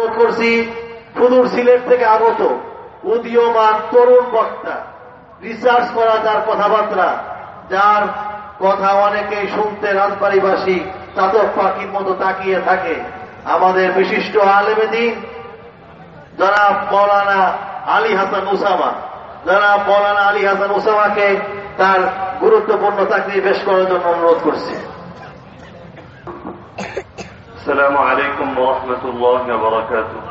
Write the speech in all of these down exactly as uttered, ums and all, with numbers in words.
অনুরোধ করছি সুদূর সিলেট থেকে আগত উদীয়মান তরুণ বক্তা, রিসার্চ করা যার কথাবার্তা, যার কথা অনেকেই শুনতে রাজবাড়িবাসী চাতক পাখির মতো তাকিয়ে থাকে, আমাদের বিশিষ্ট আলেমে দ্বীন জনাব মৌলানা আলী হাসান উসামা, জনাব মৌলানা আলী হাসান উসামাকে তার গুরুত্বপূর্ণ চাকরি পেশ করার জন্য অনুরোধ করছে। আসসালামু আলাইকুম ওয়া রাহমাতুল্লাহি ওয়া বারাকাতুহু।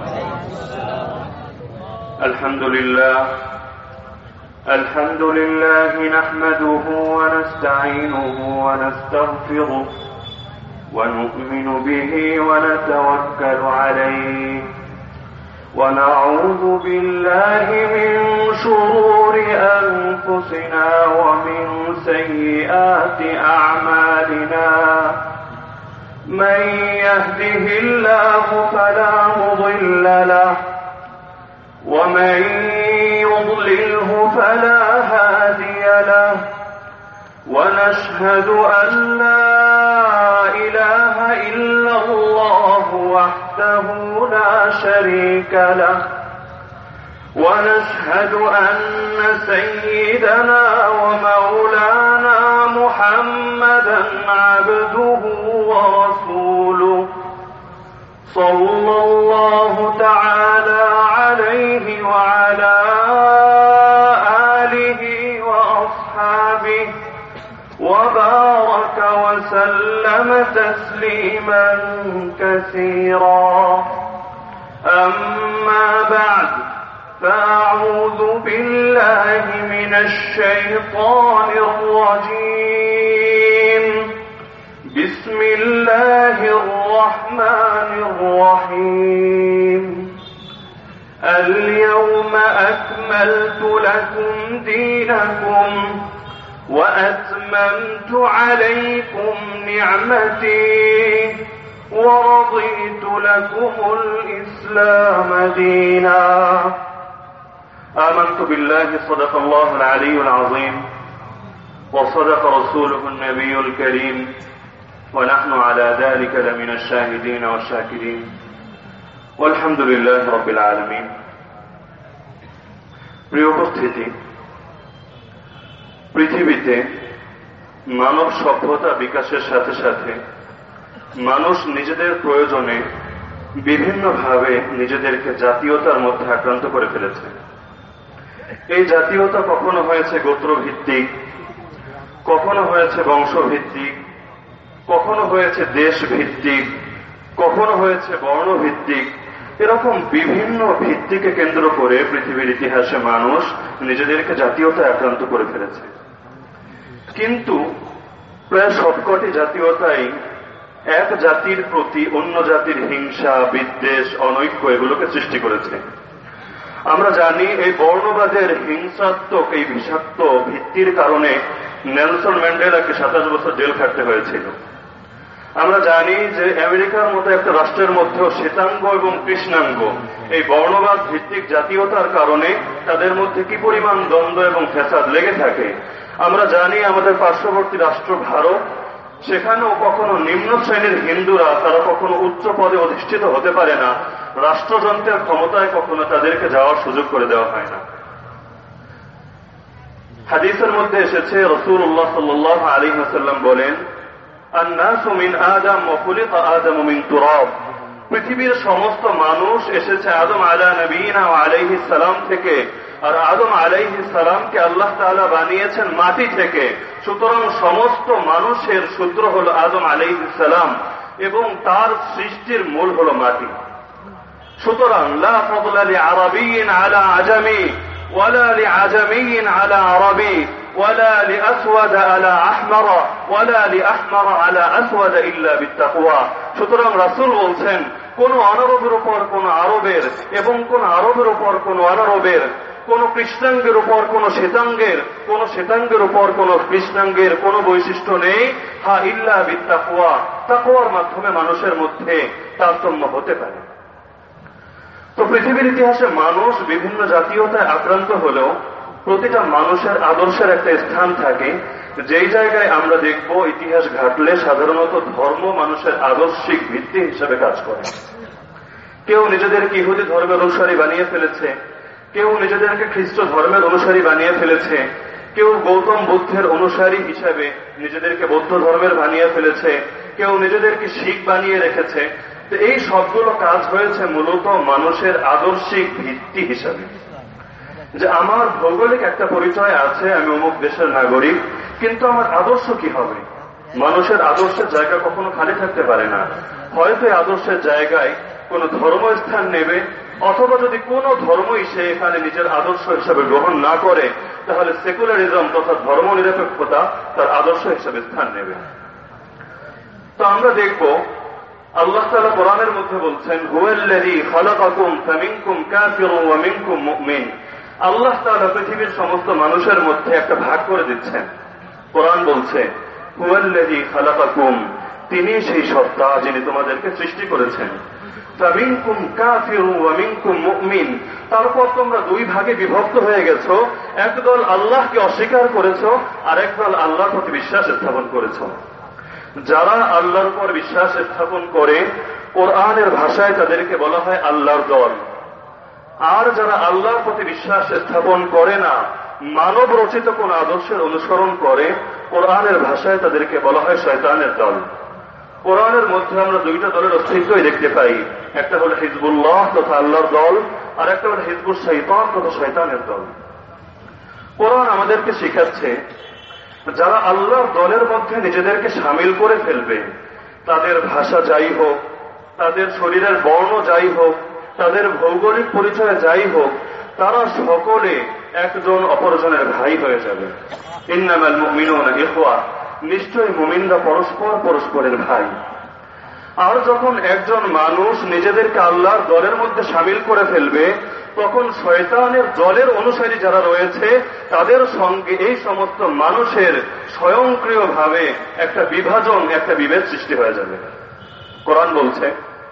আলহামদুলিল্লাহ আলহামদুলিল্লাহ নাহমাদুহু ওয়া নাস্তাঈনুহু ওয়া নাস্তাগফিরুহু ওয়া নু'মিনু বিহি ওয়া নাতাওয়াক্কালু আলাইহি ওয়া নাউযু বিল্লাহি মিন শুরুরি আনফুসিনা ওয়া মিন সাইয়্যাতি আ'মালিনা। من يهده الله فلا مضل له ومن يضلله فلا هادي له ونشهد أن لا إله إلا الله وحده لا شريك له ونشهد أن سيدنا ومولانا محمدا عبده ورسوله صلى الله تعالى عليه وعلى آله وأصحابه وبارك وسلم تسليما كثيرا. أما بعد فأعوذ بالله من الشيطان الرجيم. بسم الله الرحمن الرحيم. اليوم أكملت لكم دينكم وأتممت عليكم نعمتي ورضيت لكم الإسلام دينا. آمنت بالله صدق الله العلي العظيم وصدق رسوله النبي الكريم ونحن على ذلك لمن الشاهدين والشاكرين والحمد لله رب العالمين. প্রিয় উপস্থিতি, পৃথিবীতে মানব সভ্যতা বিকাশের সাথে সাথে মানুষ নিজেদের প্রয়োজনে বিভিন্নভাবে নিজেদেরকে জাতীয়তার মধ্যে আক্রান্ত করে ফেলেছে। এই জাতীয়তা কখনো হয়েছে গোত্রভিত্তিক, কখনো হয়েছে বংশভিত্তিক, কখনো হয়েছে দেশ ভিত্তিক, কখনো হয়েছে বর্ণভিত্তিক। এরকম বিভিন্ন ভিত্তিকে কেন্দ্র করে পৃথিবীর ইতিহাসে মানুষ নিজেদেরকে জাতীয়তায় আক্রান্ত করে ফেলেছে। কিন্তু প্রায় সবকটি জাতীয়তাই এক জাতির প্রতি অন্য জাতির হিংসা, বিদ্বেষ, অনৈক্য এগুলোকে সৃষ্টি করেছে। আমরা জানি এই বর্ণবাদের হিংসাত্মক এই বিষাক্ত ভিত্তির কারণে নেলসন ম্যান্ডেলাকে সাতাশ বছর জেল খাটতে হয়েছিল। আমরা জানি যে আমেরিকার মতো একটা রাষ্ট্রের মধ্যেও শ্বেতাঙ্গ এবং কৃষ্ণাঙ্গ এই বর্ণবাদ ভিত্তিক জাতীয়তার কারণে তাদের মধ্যে কি পরিমাণ দ্বন্দ্ব এবং ফ্যাসাদ লেগে থাকে। আমরা জানি আমাদের পার্শ্ববর্তী রাষ্ট্র ভারত, সেখানেও কখনো নিম্ন শ্রেণীর হিন্দুরা তারা কখনো উচ্চ পদে অধিষ্ঠিত হতে পারে না, রাষ্ট্রযন্ত্রের ক্ষমতায় কখনো তাদেরকে যাওয়ার সুযোগ করে দেওয়া হয় না। হাদিসের মধ্যে এসেছে, রাসূলুল্লাহ সাল্লাল্লাহু আলাইহি ওয়াসাল্লাম বলেন, আন-নাসু মিন আদম ওয়া খুলিকা আদমু মিন তুরাব। পৃথিবীর সমস্ত মানুষ এসেছে আদম আলা নবীনা ওয়া আলাইহিস সালাম থেকে, আর আদম আলাইহিস সালামকে আল্লাহ তাআলা বানিয়েছেন মাটি থেকে। সুতরাং সমস্ত মানুষের সূত্র হলো আদম আলাইহিস সালাম এবং তার সৃষ্টির মূল হলো মাটি। সুতরাং লা ফাদলা লিআরাবিয়্যিন আলা আজামি ওয়ালা লিআজামিয়্যিন আলা আরাবি ওয়ালা লিআসওয়াদ আলা আহমার ওয়ালা লিআহমার আলা আসওয়াদ ইল্লা বিত্তাকওয়া। সুতরাং রাসূল বলছেন, কোন অনারবের উপর কোন আরবের এবং কোন আরবের উপর কোন অনারবের, কোন কৃষ্ণাঙ্গের উপর কোন শ্বেতাঙ্গের, কোন শ্বেতাঙ্গের উপর কোন কৃষ্ণাঙ্গের কোন বৈশিষ্ট্য নেই, হা ইল্লা বিত্তাকওয়া। তাকওয়ার মাধ্যমে মানুষের মধ্যে তারতম্য হতে পারে। তো পৃথিবীর ইতিহাসে মানুষ বিভিন্ন জাতীয়তায় আক্রান্ত হলেও প্রতিটা মানুষের আদর্শের একটা স্থান থাকে, যেই জায়গায় আমরা দেখব ইতিহাস ঘাটলে সাধারণত ধর্ম মানুষের আদর্শিক ভিত্তি হিসেবে কাজ করে। কেউ নিজেদেরকে ইহুদি ধর্মের অনুসারী বানিয়ে ফেলেছে, কেউ নিজেদেরকে খ্রিস্ট ধর্মের অনুসারী বানিয়ে ফেলেছে, কেউ গৌতম বুদ্ধের অনুসারী হিসাবে নিজেদেরকে বৌদ্ধ ধর্মের বানিয়ে ফেলেছে, কেউ নিজেদেরকে শিখ বানিয়ে রেখেছে। তো এই সবগুলো কাজ হয়েছে মূলত মানুষের আদর্শিক ভিত্তি হিসাবে, যে আমার ভৌগোলিক একটা পরিচয় আছে, আমি অমুক দেশের নাগরিক, কিন্তু আমার আদর্শ কি হবে? মানুষের আদর্শের জায়গা কখনো খালি থাকতে পারে না। হয়তো এই আদর্শের জায়গায় কোন ধর্ম স্থান নেবে, অথবা যদি কোন ধর্মই সে এখানে নিজের আদর্শ হিসাবে গ্রহণ না করে, তাহলে সেকুলারিজম তথা ধর্ম নিরপেক্ষতা তার আদর্শ হিসাবে স্থান নেবে। তো আমরা দেখব আল্লাহ তাআলা কোরআনের মধ্যে বলছেন, হুয়াল্লাযী খালাকাকুম ফামিনকুম কাফিরুন ওয়া মিনকুম মুমিন। আল্লাহ তাআলা পৃথিবীর সমস্ত মানুষের মধ্যে একটা ভাগ করে দিচ্ছেন। কোরআন বলছে, হুয়াল্লাযী খালাকাকুম, তিনি সেই সত্তা যিনি তোমাদেরকে সৃষ্টি করেছেন। ফামিনকুম কাফিরুন ওয়া মিনকুম মুমিন, তারপর তোমরা দুই ভাগে বিভক্ত হয়ে গেছো। একদল আল্লাহকে অস্বীকার করেছো, আর একদল আল্লাহর প্রতি বিশ্বাস স্থাপন করেছো। যারা আল্লাহর উপর বিশ্বাস স্থাপন করে, কোরআনের ভাষায় তাদেরকে বলা হয় আল্লাহর দল। আর যারা আল্লাহর প্রতি বিশ্বাস স্থাপন করে না, মানব রচিত কোন আদর্শের অনুসরণ করে, কোরআনের ভাষায় তাদেরকে বলা হয় শয়তানের দল। কোরআনের মধ্যে আমরা দুইটা দলের অস্তিত্বই দেখতে পাই, একটা হল হিজবুল্লাহ তথা আল্লাহর দল, আর একটা হল হিজবুল শয়তান তথা শয়তানের দল। কোরআন আমাদেরকে শিখাচ্ছে, যারা আল্লাহর দলের মধ্যে নিজেদেরকে সামিল করে ফেলবে, তাদের ভাষা যাই হোক, তাদের শরীরের বর্ণ যাই হোক, তাদের ভৌগোলিক পরিচয় যাই হোক, তারা সকলে একজন অপরজনের ভাই হয়ে যাবে। ইন্নামাল মুমিনুনা ইখওয়া, নিশ্চয়ই মুমিনরা পরস্পর পরস্পরের ভাই। আর যখন একজন মানুষ নিজেদেরকে আল্লাহর দলের মধ্যে সামিল করে ফেলবে, তখন শয়তানের দলের অনুসারী যারা রয়েছে, তাদের সঙ্গে এই সমস্ত মানুষের স্বয়ংক্রিয়ভাবে একটা বিভাজন, একটা বিভেদ সৃষ্টি হয়ে যাবে। কোরআন বলছে,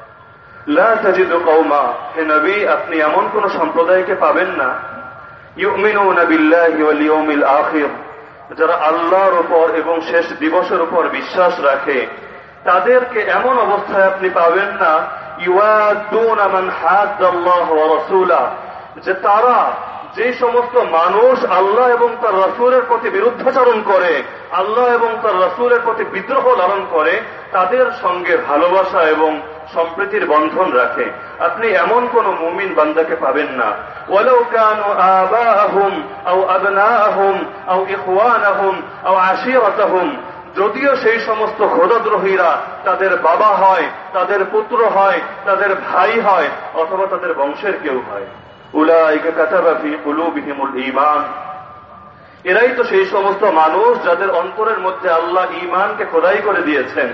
লা তাজিদু কওমা, হে নবী আপনি এমন কোন সম্প্রদায়কে পাবেন না, ইউমিনুনা বিল্লাহি ওয়াল ইয়াউমিল আখির, যারা আল্লাহর উপর এবং শেষ দিবসের উপর বিশ্বাস রাখে, তাদেরকে এমন অবস্থায় আপনি পাবেন না, ইউআদুনা মান হাদ্দাল্লাহ ওয়া রাসূলাহ, যে তারা যে সমস্ত মানুষ আল্লাহ এবং তার রাসূলের প্রতি বিরুদ্ধাচরণ করে, আল্লাহ এবং তার রাসূলের প্রতি বিদ্রোহ লালন করে, তাদের সঙ্গে ভালোবাসা এবং সম্প্রীতির বন্ধন রাখে। আপনি এমন কোন মুমিন বান্দাকে পাবেন না। ওয়ালাউ কানু আবাহুম আও আবনাহুম আও ইখওয়ানাহুম আও আশীরাতাহুম, যদিও সেই সমস্ত খোদাদ্রোহীরা তাদের বাবা হয়, তাদের পুত্র হয়, তাদের ভাই হয়, অথবা তাদের বংশের কেউ হয়। উলাইকা কাতাবা ফি কুলুবিহিমুল ঈমান, এরাই তো সেই সমস্ত মানুষ যাদের অন্তরের মধ্যে আল্লাহ ঈমানকে খোদাই করে দিয়েছেন।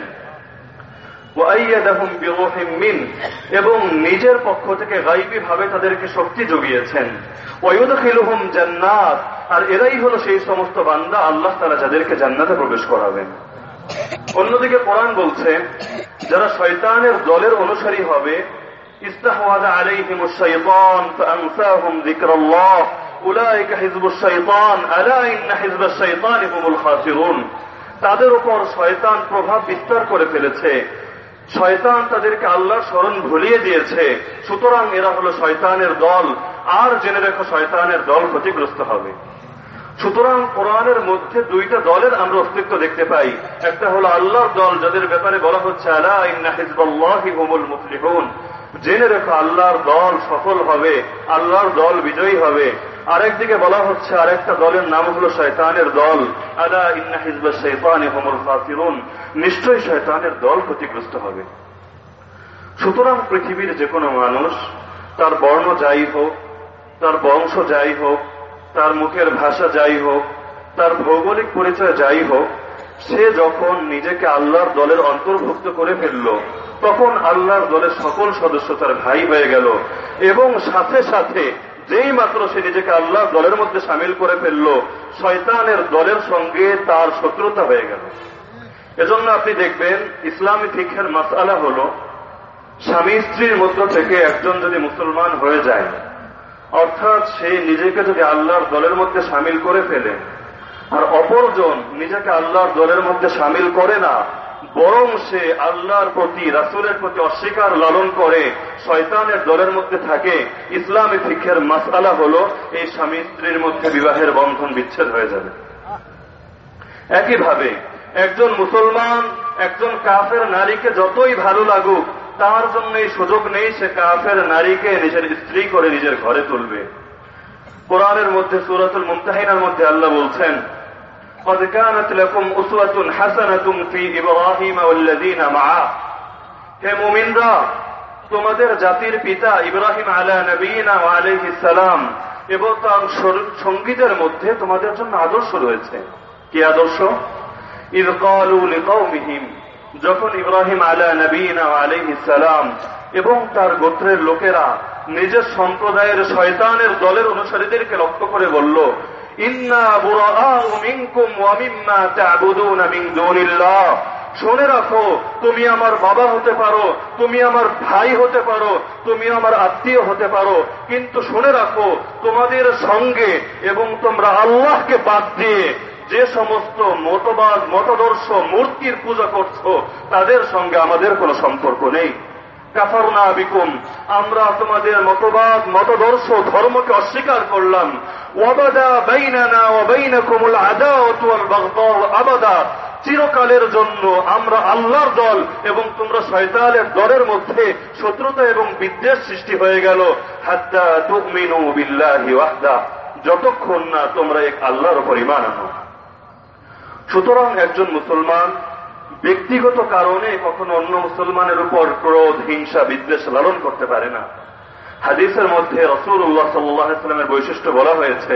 ওয়াইয়াদাহুম বিরূহিম মিন, এবং নিজের পক্ষ থেকে গায়বী ভাবে তাদেরকে শক্তি জুগিয়েছেন। ওয়ায়ুদখিলুহুম জান্নাত, আর এরাই হলো সেই সমস্ত বান্দা আল্লাহ তাআলা যাদেরকে জান্নাতে প্রবেশ করাবেন। অন্যদিকে কোরআন বলছে, যারা শয়তানের দলের অনুসারী হবে, ইস্তাহওয়াযা আলাইহিমুশ শাইতান ফাআনসাহুম যিকরাল্লাহ উলাইকা হিজবুশ শাইতান আলা ইন্না হিজবাশ শাইতানি হুমুল খাসিরুন, তাদের উপর শয়তান প্রভাব বিস্তার করে ফেলেছে, শয়তান তাদেরকে আল্লাহর স্মরণ ভুলিয়ে দিয়েছে, সুতরাং এরা হলো শয়তানের দল, আর জেনে রেখো শয়তানের দল ক্ষতিগ্রস্ত হবে। সুতরাং কোরআনের মধ্যে দুইটা দলের আমরা অস্তিত্ব দেখতে পাই। একটা হলো আল্লাহর দল, যাদের ব্যাপারে বলা হচ্ছে আলা ইন্না হিজবাল্লাহি হুমুল মুফলিহুন, জেনে রেখো আল্লাহর দল সফল হবে, আল্লাহর দল বিজয়ী হবে। আরেকদিকে বলা হচ্ছে আরেকটা দলের নাম হলো শয়তানের দল, আলা ইন্না হিজবাশ শাইতানি হুমুল খাসিরুন, নিশ্চয়ই শয়তানের দল ক্ষতিগ্রস্ত হবে। সুতরাং পৃথিবীর যে কোনো মানুষ, তার বর্ণ যাই হোক, তার বংশ যাই হোক, তার মুখের ভাষা যাই হোক, তার ভৌগোলিক পরিচয় যাই হোক, সে যখন নিজেকে আল্লাহর দলের অন্তর্ভুক্ত করে ফেলল, তখন আল্লাহর দলের সকল সদস্য তার ভাই হয়ে গেল, এবং সাথে সাথে যেই মাত্র সে নিজেকে আল্লাহর দলের মধ্যে সামিল করে ফেলল, শয়তানের দলের সঙ্গে তার শত্রুতা হয়ে গেল। এজন্য আপনি দেখবেন ইসলামী ফিকহের মাসআলা হল, স্বামী স্ত্রীর মধ্য থেকে একজন যদি মুসলমান হয়ে যায়, অর্থাৎ সে নিজেকে যদি আল্লাহর দলের মধ্যে সামিল করে ফেলে, আর অপরজন নিজেকে আল্লাহর দলের মধ্যে সামিল করে না, বরং সে আল্লাহর প্রতি, রাসূলের প্রতি অস্বীকার লালন করে শয়তানের দলের মধ্যে থাকে, ইসলামী ফিকহের মাসআলা হলো এই স্বামী স্ত্রীর মধ্যে বিবাহের বন্ধন বিচ্ছেদ হয়ে যাবে। একইভাবে একজন মুসলমান একজন কাফের নারীকে যতই ভালো লাগুক, তার জন্য এই সুযোগ নেই সে কাফের নারীকে নিজের স্ত্রী করে নিজের ঘরে তুলবে। কোরআনের মধ্যে সূরাতুল মুমতাহিনার মধ্যে আল্লাহ বলছেন, قد كانت لكم أسوة حسنة في إبراهيم والذين معه। হে মুমিনরা, তোমাদের জাতির পিতা ইব্রাহিম আলা নবিয়িনা ওয়া আলাইহিস সালাম এবং তার সঙ্গীদের মধ্যে তোমাদের জন্য আদর্শ রয়েছে। কি আদর্শ? ইয ক্বালু লিকাওমিহিম, যখন ইব্রাহিম আলা নবিয়িনা ওয়া আলাইহিস সালাম এবং তার গোত্রের লোকেরা নিজের সম্প্রদায়ের শয়তানের দলের অনুসারীদেরকে লক্ষ্য করে বলল, ইন্না বুরাআউ মিনকুম ওয়া মিম্মা তা'বুদুনা মিন দুনিল্লাহ। শুনে রাখো, তুমি আমার বাবা হতে পারো, তুমি আমার ভাই হতে পারো, তুমি আমার আত্মীয় হতে পারো, কিন্তু শুনে রাখো তোমাদের সঙ্গে এবং তোমরা আল্লাহকে বাদ দিয়ে যে সমস্ত মতবাদ, মতাদর্শ, মূর্তির পূজা করছো তাদের সঙ্গে আমাদের কোনো সম্পর্ক নেই। কাফারনা বিকুম, আমরা তোমাদের মতবাদ, মতাদর্শ, ধর্মকে অস্বীকার করলাম। ওয়াবাদা বাইনানা ওয়া বাইনাকুমুল আদাওয়াতু ওয়াল বাগদাউ আবাদা, চিরকালের জন্য আমরা আল্লাহর দল এবং তোমরা শয়তানের দলের মধ্যে শত্রুতা এবং বিদ্বেষ সৃষ্টি হয়ে গেল। হাত্তা তুমিনু বিল্লাহি ওয়াহদা, যতক্ষণ না তোমরা এক আল্লাহর উপর ঈমান আনো। সুতরাং একজন মুসলমান ব্যক্তিগত কারণে কখনো অন্য মুসলমানের উপর ক্রোধ, হিংসা, বিদ্বেষ লালন করতে পারে না। হাদিসের মধ্যে রাসূলুল্লাহ সাল্লাল্লাহু আলাইহি ওয়াসাল্লামের বৈশিষ্ট্য বলা হয়েছে,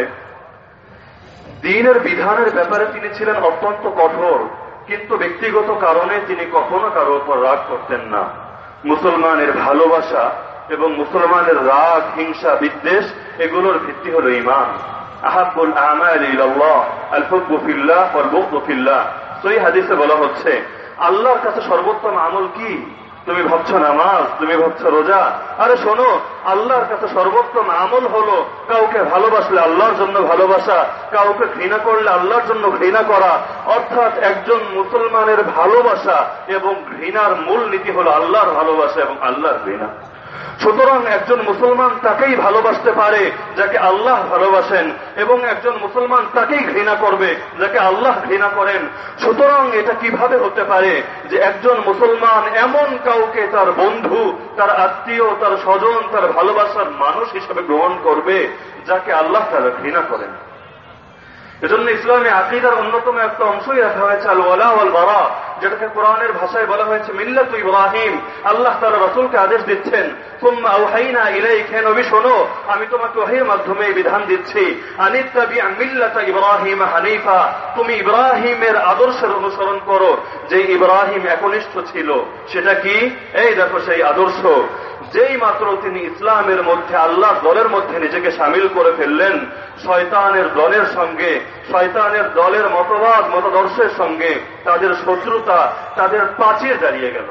দ্বীনের বিধানের ব্যাপারে তিনি ছিলেন অত্যন্ত কঠোর, কিন্তু ব্যক্তিগত কারণে তিনি কখনো কারো উপর রাগ করতেন না। মুসলমানের ভালোবাসা এবং মুসলমানের রাগ, হিংসা, বিদ্বেষ এগুলোর ভিত্তি হল ঈমান। আহাব্বুল আমালি ইলাল্লাহ আল হুব্বু ফিল্লাহ ওয়াল বুগদু ফিল্লাহ। সহিহ হাদিসে বলা হচ্ছে, আল্লাহর কাছে সর্বোত্তম আমল কি? তুমি ভাবছো নামাজ, তুমি ভাবছো রোজা? আরে শোনো, আল্লাহর কাছে সর্বোত্তম আমল হলো কাউকে ভালোবাসলে আল্লাহর জন্য ভালোবাসা, কাউকে ঘৃণা করলে আল্লাহর জন্য ঘৃণা করা। অর্থাৎ একজন মুসলমানের ভালোবাসা এবং ঘৃণার মূল নীতি হলো আল্লাহর ভালোবাসা এবং আল্লাহর ঘৃণা। সুতরাং একজন মুসলমান তাকেই ভালোবাসতে পারে যাকে আল্লাহ ভালোবাসেন, এবং একজন মুসলমান তাকেই ঘৃণা করবে যাকে আল্লাহ ঘৃণা করেন। সুতরাং এটা কিভাবে হতে পারে যে একজন মুসলমান এমন কাউকে তার বন্ধু, তার আত্মীয়, তার স্বজন, তার ভালোবাসার মানুষ হিসেবে গ্রহণ করবে যাকে আল্লাহ তাআলা ঘৃণা করেন? এজন্য ইসলামী আকীদার অন্যতম একটা অংশই রাখা হয়েছে আল ওয়ালা ওয়াল বারা, যেটাকে কোরআনের ভাষায় বলা হয়েছে মিল্লাতু ইব্রাহিম। আল্লাহ তাআলা রাসূলকে আদেশ দিচ্ছেন, সুম্মা আওহাইনা ইলাইকা, হে নবী শোনো, আমি তোমাকে ওহীর মাধ্যমে এই বিধান দিচ্ছি, আনিত্তাবি মিল্লাতা ইব্রাহিম হানিফা, তুমি ইব্রাহিমের আদর্শের অনুসরণ করো। যে ইব্রাহিম একনিষ্ঠ ছিল সেটা কি? এই দেখো সেই আদর্শ। যেই মাত্র তিনি ইসলামের মধ্যে, আল্লাহর দলের মধ্যে নিজেকে শামিল করে ফেললেন, শয়তানের দলের সঙ্গে, শয়তানের দলের মতবাদ, মতাদর্শের সঙ্গে তাদের শত্রুতা, তাদের প্রাচীর দাঁড়িয়ে গেল।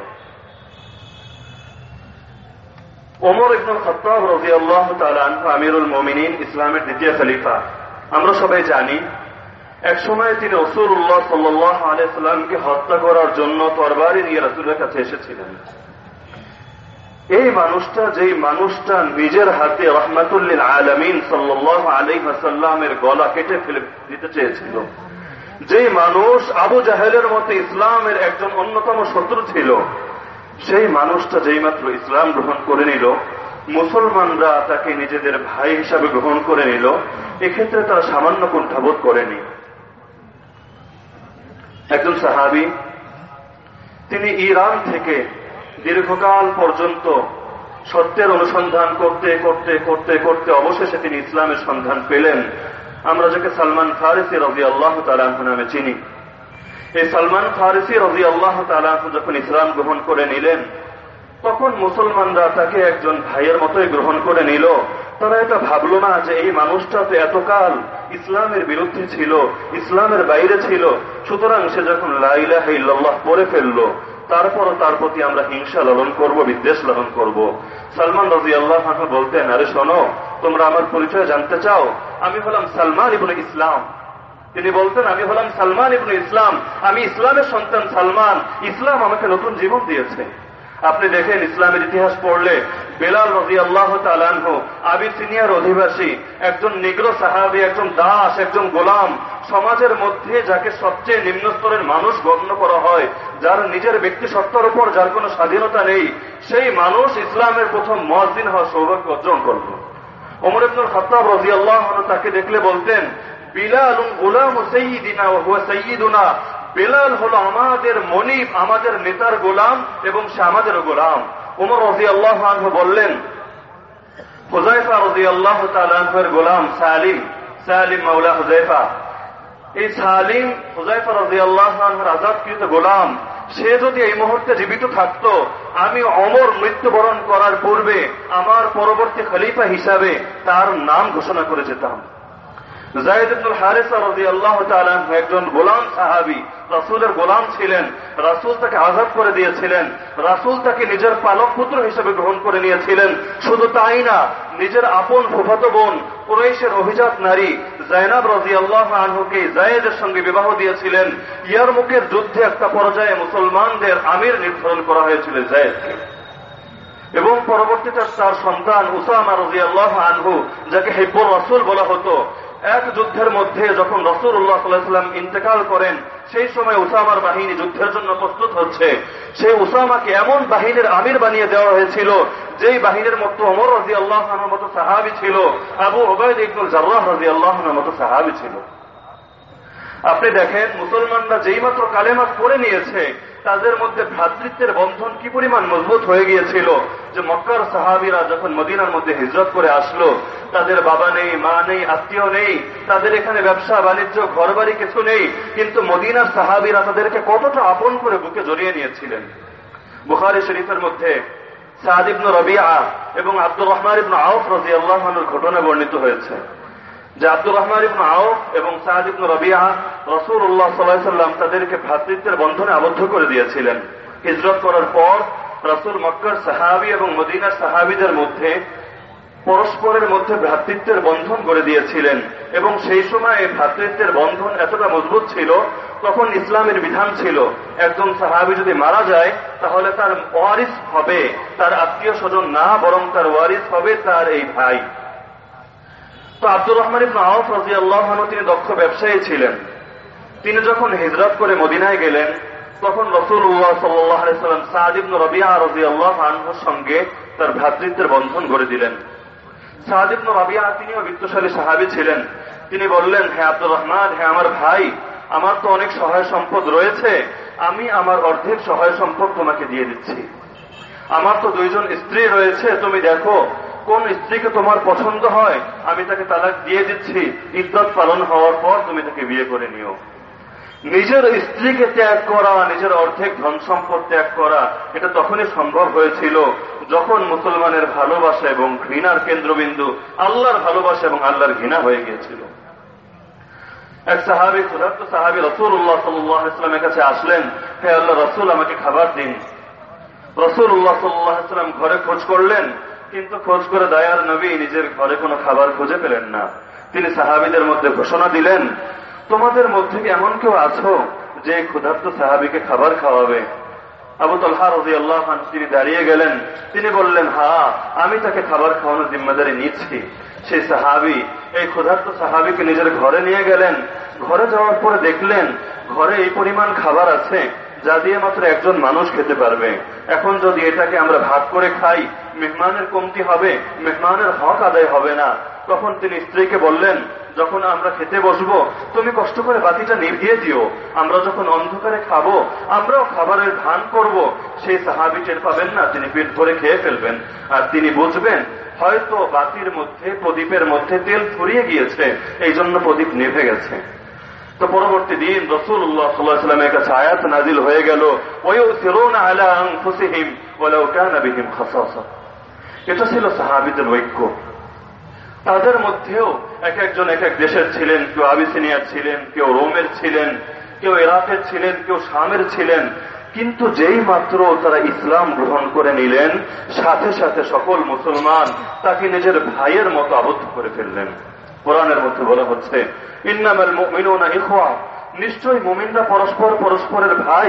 ওমর ইবনুল খাত্তাব রাদিয়াল্লাহু তাআলা আনহু আমিরুল মুমিনিন, ইসলামের দ্বিতীয় খলিফা। আমরা সবাই জানি এক সময় তিনি রাসূলুল্লাহ সাল্লাল্লাহু আলাইহি ওয়াসাল্লামকে হত্যা করার জন্য তরবারি নিয়ে রাসূলের কাছে এসেছিলেন। এই মানুষটা, যেই মানুষটা নিজের হাতে রাহমাতুল লিল আলামিন সাল্লাল্লাহু আলাইহি ওয়াসাল্লামের গলা কেটে ফেলে দিতে চেয়েছিল, যেই মানুষ আবু জাহেলের মতো ইসলামের একজন অন্যতম শত্রু ছিল, সেই মানুষটা যেই মাত্র ইসলাম গ্রহণ করে নিল, মুসলমানরা তাকে নিজেদের ভাই হিসাবে গ্রহণ করে নিল, এক্ষেত্রে তারা সামান্য কুণ্ঠাবোধ করেনি। একজন সাহাবী, তিনি ইরান থেকে দীর্ঘকাল পর্যন্ত সত্যের অনুসন্ধান করতে করতে করতে করতে অবশেষে তিনি ইসলামের সন্ধান পেলেন। আমরা যাকে সালমান ফারিসি রাদিয়াল্লাহু তাআলা আনহু নামে চিনি। এই সালমান ফারিসি রাদিয়াল্লাহু তাআলা আনহু যখন ইসলাম গ্রহণ করে নিলেন, তখন মুসলমানরা তাকে একজন ভাইয়ের মতোই গ্রহণ করে নিল। তারা এটা ভাবলো না যে এই মানুষটা তো এতকাল ইসলামের বিরুদ্ধে ছিল, ইসলামের বাইরে ছিল, সুতরাং সে যখন লা ইলাহা ইল্লাল্লাহ পড়ে ফেললো, তারপরও তার প্রতি আমরা হিংসা লালন করব, বিদ্বেষ লালন করব। সালমান রাদিয়াল্লাহু আনহু বলতেন, আরে শোনো, তোমরা আমার পরিচয় জানতে চাও? আমি হলাম সালমান ইবনে ইসলাম। তিনি বলতেন, আমি হলাম সালমান ইবনে ইসলাম, আমি ইসলামের সন্তান সালমান, ইসলাম আমাকে নতুন জীবন দিয়েছে। আপনি দেখেন ইসলামের ইতিহাস পড়লে বেলাল রাদিয়াল্লাহু তাআলা আনহু আবিসিনিয়ার অধিবাসী, একজন নিগ্রো সাহাবী, একজন দাস, একজন গোলাম, সমাজের মধ্যে যাকে সবচেয়ে নিম্ন স্তরের মানুষ গণ্য করা হয়, যার নিজের ব্যক্তি সত্তার উপর যার কোনো স্বাধীনতা নেই, সেই মানুষ ইসলামের প্রথম মুয়াজ্জিন হওয়ার সৌভাগ্য অর্জন করল। ওমর ইবনুল খাত্তাব রাদিয়াল্লাহু আনহু তাকে দেখলে বলতেন, বিলালুন গুলামু সাইয়্যিদিনা ওয়া হুয়া সাইয়্যিদুনা, বেলাল হলো আমাদের মনিব, আমাদের নেতার গোলাম এবং সে আমাদেরও গোলাম। ওমর রাদিয়াল্লাহু আনহু বললেন, হুযায়ফা রাদিয়াল্লাহু তাআলা আনহুর গোলাম সালিম, সালিম মাওলা হুযায়ফা, এই সালিম হুযায়ফা রাদিয়াল্লাহু আনহুর আযাদকৃত গোলাম, সে যদি এই মুহূর্তে জীবিত থাকতো, আমি ওমর মৃত্যুবরণ করার পূর্বে আমার পরবর্তী খলিফা হিসাবে তার নাম ঘোষণা করে যেতাম। যায়েদ ইবনুল হারিসা রাদিয়াল্লাহু তাআলা আনহু একজন গোলাম সাহাবী, রাসূলের গোলাম ছিলেন। রাসূল তাকে আযাদ করে দিয়েছিলেন, রাসূল তাকে নিজের পালক পুত্র হিসেবে গ্রহণ করে নিয়েছিলেন। শুধু তাই না, নিজের আপন ফুফাতো বোন কুরাইশের অভিজাত নারী যায়নাব রাদিয়াল্লাহু আনহুকে যায়েদের সঙ্গে বিবাহ দিয়েছিলেন। ইয়ারমুকের যুদ্ধে একটা পর্যায়ে মুসলমানদের আমির নির্ধারণ করা হয়েছিল যায়েদকে, এবং পরবর্তীতে তার সন্তান উসামা রাদিয়াল্লাহু আনহু, যাকে হিব্বুর রাসূল বলা হতো, এক যুদ্ধের মধ্যে যখন রাসূলুল্লাহ সাল্লাল্লাহু আলাইহি ওয়াসাল্লাম ইন্তেকাল করেন, সেই সময় উসামার বাহিনী যুদ্ধের জন্য প্রস্তুত হচ্ছে। সেই উসামাকে এমন বাহিনীর আমির বানিয়ে দেওয়া হয়েছিল যেই বাহিনীর মধ্যে ওমর রাদিয়াল্লাহু আনহুর মতো সাহাবী ছিল, আবু উবাইদা ইবনুল জাররাহ রাদিয়াল্লাহু আনহুর মতো সাহাবী ছিল। আপনি দেখেন মুসলমানরা যেই মাত্র কালেমা পড়ে নিয়েছে, তাদের মধ্যে ভ্রাতৃত্বের বন্ধন কি পরিমাণ মজবুত হয়ে গিয়েছিল যে মক্কার সাহাবীরা যখন মদিনার মধ্যে হিজরত করে আসলো, তাদের বাবা নেই, মা নেই, আত্মীয় নেই, তাদের এখানে ব্যবসা বাণিজ্য ঘরবাড়ি কিছু নেই, কিন্তু মদিনার সাহাবীরা তাদেরকে কতটা আপন করে বুকে জড়িয়ে নিয়েছিলেন। বুখারী শরীফের মধ্যে সাদ ইবনে রবিআ এবং আব্দুর রহমান ইবনে আউফ রাদিয়াল্লাহু আনহুর ঘটনা বর্ণিত হয়েছে যে আব্দুর রহমান ইবনে আউফ এবং সাদ ইবনে রবিআ রাসূলুল্লাহ সাল্লাল্লাহু আলাইহি ওয়াসাল্লাম তাদেরকে ভ্রাতৃত্বের বন্ধনে আবদ্ধ করে দিয়েছিলেন। হিজরত করার পর রাসূল মক্কার সাহাবী এবং মদিনার সাহাবীদের মধ্যে পরস্পরের মধ্যে ভ্রাতৃত্বের বন্ধন গড়ে দিয়েছিলেন, এবং সেই সময় এই ভ্রাতৃত্বের বন্ধন এতটা মজবুত ছিল, তখন ইসলামের বিধান ছিল একজন সাহাবী যদি মারা যায় তাহলে তার ওয়ারিস হবে তার আত্মীয় স্বজন না, বরং তার ওয়ারিস হবে তার এই ভাই। তো আব্দুর রহমান ইবনে আউফ রাদিয়াল্লাহু আনহু তিনি দক্ষ ব্যবসায়ী ছিলেন। তিনি যখন হিজরত করে মদিনায় গেলেন, তখন রাসূলুল্লাহ সাল্লাল্লাহু আলাইহি ওয়াসাল্লাম সাদ ইবনে রবিআ রাদিয়াল্লাহু আনহুর সঙ্গে তার ভ্রাতৃত্বের বন্ধন গড়ে দিলেন। সাদ ইবনে রবিআ তিনিও বিত্তশালী সাহাবী ছিলেন। তিনি বললেন, হে আব্দুর রহমান, হে আমার ভাই, আমার তো অনেক সহায় সম্পদ রয়েছে, আমি আমার অর্ধেক সহায় সম্পদ তোমাকে দিয়ে দিচ্ছি। আমার তো দুইজন স্ত্রী রয়েছে, তুমি দেখো কোন স্ত্রীকে তোমার পছন্দ হয়, আমি তাকে তালাক দিয়ে দিচ্ছি, ইদ্দত পালন হওয়ার পর তুমি তাকে বিয়ে করে নিও। নিজের স্ত্রীকে ত্যাগ করা, নিজের অর্ধেক ধন সম্পদ ত্যাগ করা, এটা তখনই সম্ভব হয়েছিল যখন মুসলমানের ভালোবাসা এবং ঘৃণার কেন্দ্রবিন্দু আল্লাহর ভালোবাসা এবং আল্লাহর ঘৃণা হয়ে গিয়েছিল। এক সাহাবী, ক্ষুধার্ত সাহাবী রাসূলুল্লাহ সাল্লাল্লাহু আলাইহি ওয়াসাল্লামের কাছে আসলেন, হে আল্লাহর রাসূল, আমাকে খাবার দিন। রাসূলুল্লাহ সাল্লাল্লাহু আলাইহি ওয়াসাল্লাম ঘরে খোঁজ করলেন, কিন্তু খোঁজ করে দয়ার নবী নিজের ঘরে কোনো খাবার খুঁজে পেলেন না। তিনি সাহাবীদের মধ্যে ঘোষণা দিলেন, তোমাদের মধ্যে কি এমন কেউ আছো যে ক্ষুধার্ত সাহাবীকে খাবার খাওয়াবে? আবু তালহা রাদিয়াল্লাহু আনহু তিনি দাঁড়িয়ে গেলেন, তিনি বললেন, হ্যাঁ, আমি তাকে খাবার খাওয়ানোর জিম্মাদারি নিচ্ছি। সেই সাহাবী এই ক্ষুধার্ত সাহাবীকে নিজের ঘরে নিয়ে গেলেন। ঘরে যাওয়ার পরে দেখলেন ঘরে এই পরিমাণ খাবার আছে যা দিয়ে মাত্র একজন মানুষ খেতে পারবে। এখন যদি এটাকে আমরা ভাগ করে খাই, মেহমানের কমতি হবে, মেহমানের হক আদায় হবে না। তখন তিনি স্ত্রীকে বললেন, যখন আমরা খেতে বসবো তুমি কষ্ট করে বাতিটা নিভিয়ে দিও, আমরা যখন অন্ধকারে খাবো আমরাও খাবারের ভান করব। সেই সাহাবী টের পাবেন না, তিনি পেট ভরে খেয়ে ফেলবেন, আর তিনি বুঝবেন হয়তো বাতির মধ্যে, প্রদীপের মধ্যে তেল ফুরিয়ে গিয়েছে, এই জন্য প্রদীপ নিভে গেছে। তো পরবর্তী দিন রাসূলুল্লাহ সাল্লাল্লাহু আলাইহি ওয়াসাল্লামের কাছে আয়াত নাজিল হয়ে গেল, ওয়ায়ুসিরুনা আলা আনফুসিহিম ওয়ালাউ কানা বিহিম খাসাসা। এটা ছিল সাহাবীদের ঐক্য। তাদের মধ্যেও এক একজন এক এক দেশের ছিলেন, কেউ আবিসিনিয়ার ছিলেন, কেউ রোমের ছিলেন, কেউ ইরাকের ছিলেন, কেউ শামের ছিলেন, কিন্তু যেই মাত্র তারা ইসলাম গ্রহণ করে নিলেন, সাথে সাথে সকল মুসলমান তাকে নিজের ভাইয়ের মতো আবদ্ধ করে ফেললেন। কোরআনের মধ্যে বলা হচ্ছে ইন্নামাল মুমিনুনা ইখওয়া, নিশ্চয়ই মুমিনরা পরস্পর পরস্পরের ভাই।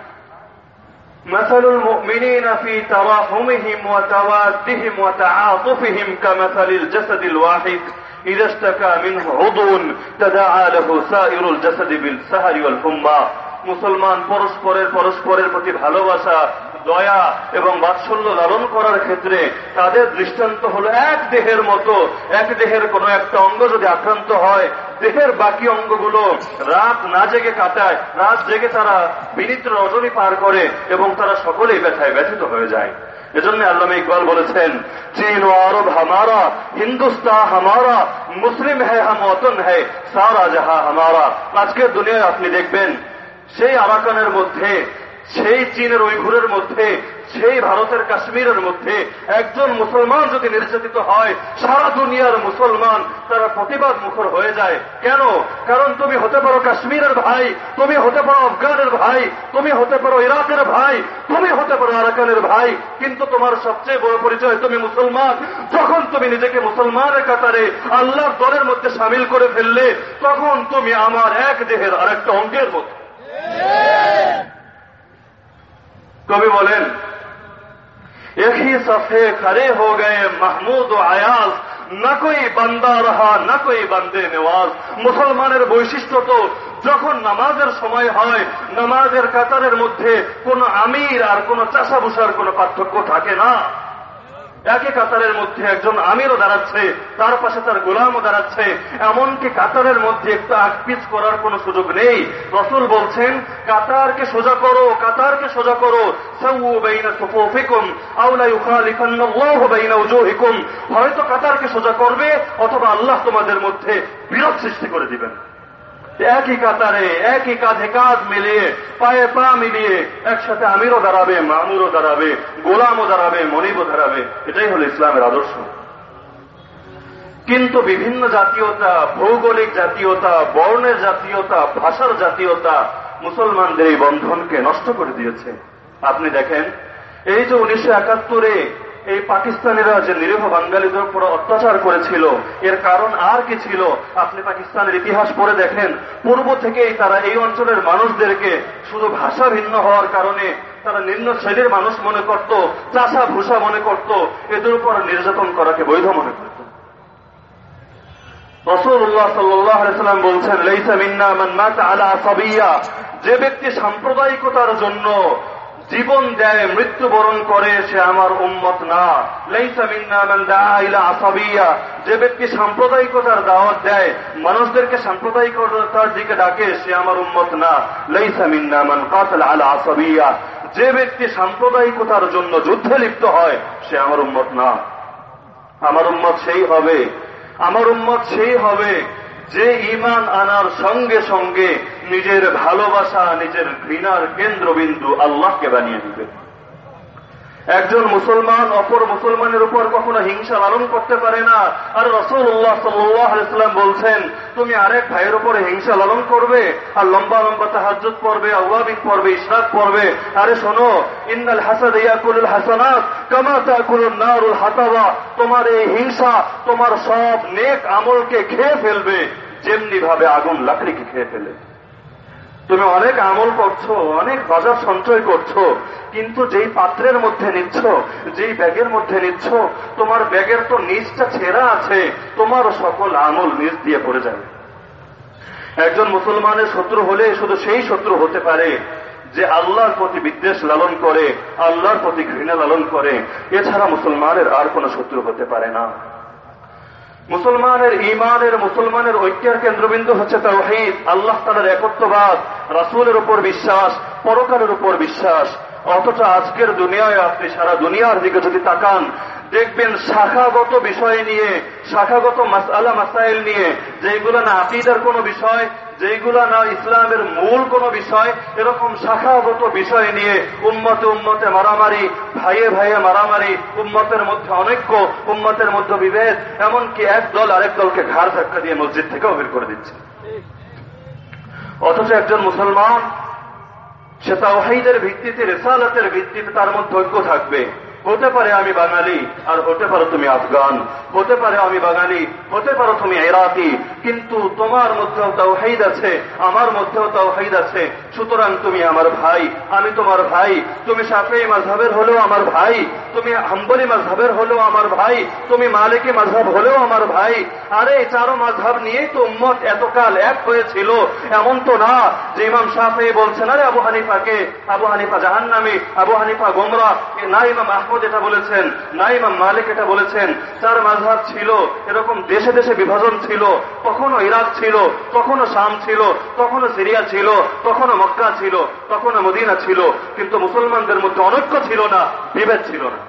مثل المؤمنين في تراحمهم وتوادهم وتعاطفهم كمثل الجسد الواحد إذا اشتكى منه عضو تداعى له سائر الجسد بالسهر والحمى। মুসলমান পরস্পরের পরস্পরের প্রতি ভালোবাসা, দয়া এবং বাৎসল্য লালন করার ক্ষেত্রে তাদের দৃষ্টান্ত হলো এক দেহের মতো। এক দেহের কোনো একটা অঙ্গ যদি আক্রান্ত হয়, দেহের বাকি অঙ্গগুলো রাত না জেগে কাটায়, রাত জেগে তারা বিনিদ্র রজনী পার করে এবং তারা সকলেই ব্যথায় ব্যথিত হয়ে যায়। এজন্য আল্লামা ইকবাল বলেছেন, চীন ও আরব হামারা, হিন্দুস্তান হামারা, মুসলিম হ্যায় হাম ওতন হ্যায়, সারা জাহা হামারা। আজকের দুনিয়ায় আপনি দেখবেন সেই আরাকানের মধ্যে, সেই চীনের উইঘুরের মধ্যে, সেই ভারতের কাশ্মীরের মধ্যে একজন মুসলমান যদি নির্যাতিত হয়, সারা দুনিয়ার মুসলমান তারা প্রতিবাদ মুখর হয়ে যায়। কেন? কারণ তুমি হতে পারো কাশ্মীরের ভাই, তুমি হতে পারো আফগানের ভাই, তুমি হতে পারো ইরাকের ভাই, তুমি হতে পারো আরাকানের ভাই, কিন্তু তোমার সবচেয়ে বড় পরিচয় তুমি মুসলমান। যখন তুমি নিজেকে মুসলমানের কাতারে আল্লাহর দলের মধ্যে সামিল করে ফেললে, তখন তুমি আমার এক দেহের আরেকটা অঙ্গের মতো। কবি বলেন, एक ही सफे खड़े हो गए महमूद व आयाज, না कोई বান্দা রহা না कोई বান্দে নেওয়াজ। মুসলমানের বৈশিষ্ট্য তো যখন নামাজের সময় হয়, নামাজের কাতারের মধ্যে কোন আমির আর কোন চাষাভুষার কোন পার্থক্য থাকে না। একই কাতারের মধ্যে একজন আমিরও দাঁড়াচ্ছে, তার পাশে তার গোলামও দাঁড়াচ্ছে, এমনকি কাতারের মধ্যে একটু আকপিচ করার কোন সুযোগ নেই। রাসূল বলছেন, কাতারকে সোজা করো, কাতারকে সোজা করো, সাওউ বাইনা সুফুফিকুম আও লা ইউখালিফান্নাল্লাহু বাইনা উজুহিকুম। হয়তো কাতারকে সোজা করবে, অথবা আল্লাহ তোমাদের মধ্যে বিরোধ সৃষ্টি করে দিবেন। একই কাতারে, একই কাঁধে কাঁধ মিলিয়ে, পায়ে পা মিলিয়ে একসাথে আমিরও দাঁড়াবে, মামুরও দাঁড়াবে, গোলামও দাঁড়াবে, মনিবও দাঁড়াবে। এটাই হলো ইসলামের আদর্শ। কিন্তু বিভিন্ন জাতীয়তা, ভৌগোলিক জাতীয়তা, বর্ণের জাতীয়তা, ভাষার জাতীয়তা মুসলমানদের এই বন্ধনকে নষ্ট করে দিয়েছে। আপনি দেখেন, এই যে উনিশশো একাত্তরে এই পাকিস্তানিরা যে নিরীহ বাঙালিদের উপর অত্যাচার করেছিল, এর কারণ আর কি ছিল? আপনি পাকিস্তানের ইতিহাস পড়ে দেখেন, পূর্ব থেকেই তারা এই অঞ্চলের মানুষদেরকে শুধু ভাষা ভিন্ন হওয়ার কারণে তারা নিম্ন শ্রেণীর মানুষ মনে করত, চাষা ভূষা মনে করত, এদের উপর নির্যাতন করাকে বৈধ মনে করত। রাসূলুল্লাহ সাল্লাল্লাহু আলাইহি ওয়াসাল্লাম বলছেন, লাইসা মিন্না মান মাতা আলা আসাবিয়্যা, যে ব্যক্তি সাম্প্রদায়িকতার জন্য জীবন দেয়, মৃত্যুবরণ করে, সে আমার উম্মত না। লাইসা মিন্না মান দাআ ইলা আসাবিয়্যা, যে ব্যক্তি সাম্প্রদায়িকতার দাওয়াত দেয়, মানুষদেরকে সাম্প্রদায়িকতার দিকে ডাকে, সে আমার উম্মত না। লাইসা মিন্না মান কাতালা আলা আসাবিয়্যা, যে ব্যক্তি সাম্প্রদায়িকতার জন্য যুদ্ধে লিপ্ত হয়, সে আমার উম্মত না। আমার উম্মত সেই হবে, আমার উম্মত সেই হবে যে ঈমান আনার সঙ্গে সঙ্গে নিজের ভালোবাসা, নিজের ঘৃণার কেন্দ্রবিন্দু আল্লাহকে বানিয়ে দিবে। একজন মুসলমান অপর মুসলমানের উপর কখনো হিংসা লালন করতে পারে না। আর রাসূলুল্লাহ সাল্লাল্লাহু আলাইহি ওয়াসাল্লাম বলছেন, তুমি আরেক ভাইয়ের উপরে হিংসা লালন করবে আর লম্বা লম্বা তাহাজ্জুদ পড়বে, আওয়াবিন পড়বে, ইশরাক পড়বে। আরে শোনো, ইন্নাল হাসাদ ইয়াকুলুল হাসানাত কামা তাকুলুন নারুল হাতাবা, তোমার এই হিংসা তোমার সব নেক আমলকে খেয়ে ফেলবে, যেমনি ভাবে আগুন লাকড়িকে খেয়ে ফেলে। তুমি অনেক আমল করছো, অনেক বাজার সঞ্চয় করছো, কিন্তু যেই পাত্রের মধ্যে নিচ্ছ, যেই ব্যাগের মধ্যে নিচ্ছ, তোমার ব্যাগের তো নিচটা ছেঁড়া আছে, তোমার সকল আমল নিচ দিয়ে পড়ে যাবে। একজন মুসলমানের শত্রু হলে শুধু সেই শত্রু হতে পারে যে আল্লাহর প্রতি বিদ্বেষ লালন করে, আল্লাহর প্রতি ঘৃণা লালন করে। এছাড়া মুসলমানের আর কোন শত্রু হতে পারে না। মুসলমানের ঈমানের, মুসলমানের ঐক্যের কেন্দ্রবিন্দু হচ্ছে তাওহীদ, আল্লাহ তাআলার একত্ববাদ, রাসূলের উপর বিশ্বাস, পরকালের উপর বিশ্বাস। অথচ আজকের দুনিয়ায় আপনি সারা দুনিয়ার দিকে যদি তাকান, দেখবেন শাখাগত বিষয় নিয়ে, শাখাগত মাসআলা মাসাইল নিয়ে, যেগুলো না আকীদার কোনো বিষয়, যেগুলো না ইসলামের মূল কোনো বিষয়, এরকম শাখাগত বিষয় নিয়ে উম্মতে উম্মতে মারামারি, ভাইয়ে ভাইয়ে মারামারি, উম্মতের মধ্যে অনৈক্য, উম্মতের মধ্যে বিভেদ, এমনকি এক দল আরেক দলকে ঘাড় ধাক্কা দিয়ে মসজিদ থেকেও বের করে দিচ্ছে। অথচ একজন মুসলমান সে তাওহীদের ভিত্তিতে, রিসালাতের ভিত্তিতে তার মধ্যে ঐক্য থাকবে। হতে পারে আমি বাঙালি আর হতে পারো তুমি আফগান, হতে পারে আমি বাঙালি, হতে পারো তুমি ইরাকি, কিন্তু তোমার মধ্যেও তাওহীদ আছে, আমার মধ্যেও তাওহীদ আছে, সুতরাং তুমি আমার ভাই, আমি তোমার ভাই। তুমি শাফিঈ মাযহাবের হলেও আমার ভাই, তুমি হাম্বলি মাযহাবের হলেও আমার ভাই, তুমি মালিকি মাযহাব হলেও আমার ভাই। আরে এই চারো মাযহাব নিয়েই তো উম্মত এতকাল এক হয়েছিল। এমন তো না যে ইমাম শাফিঈ বলছেন আরে আবু হানিফাকে, আবু হানিফা জাহান্নামী, আবু হানিফা গোমরাহ, না ইমাম আহমদ এটা বলেছেন, না ইমাম মালিক এটা বলেছেন। চার মাযহাব ছিল, এরকম দেশে দেশে বিভাজন ছিল। কখনো ইরাক ছিল, কখনো শাম ছিল, কখনো সিরিয়া ছিল, কখনো মক্কা ছিল, কখনো মদিনা ছিল, কিন্তু মুসলমানদের মধ্যে অনৈক্য ছিল না, বিভেদ ছিল না।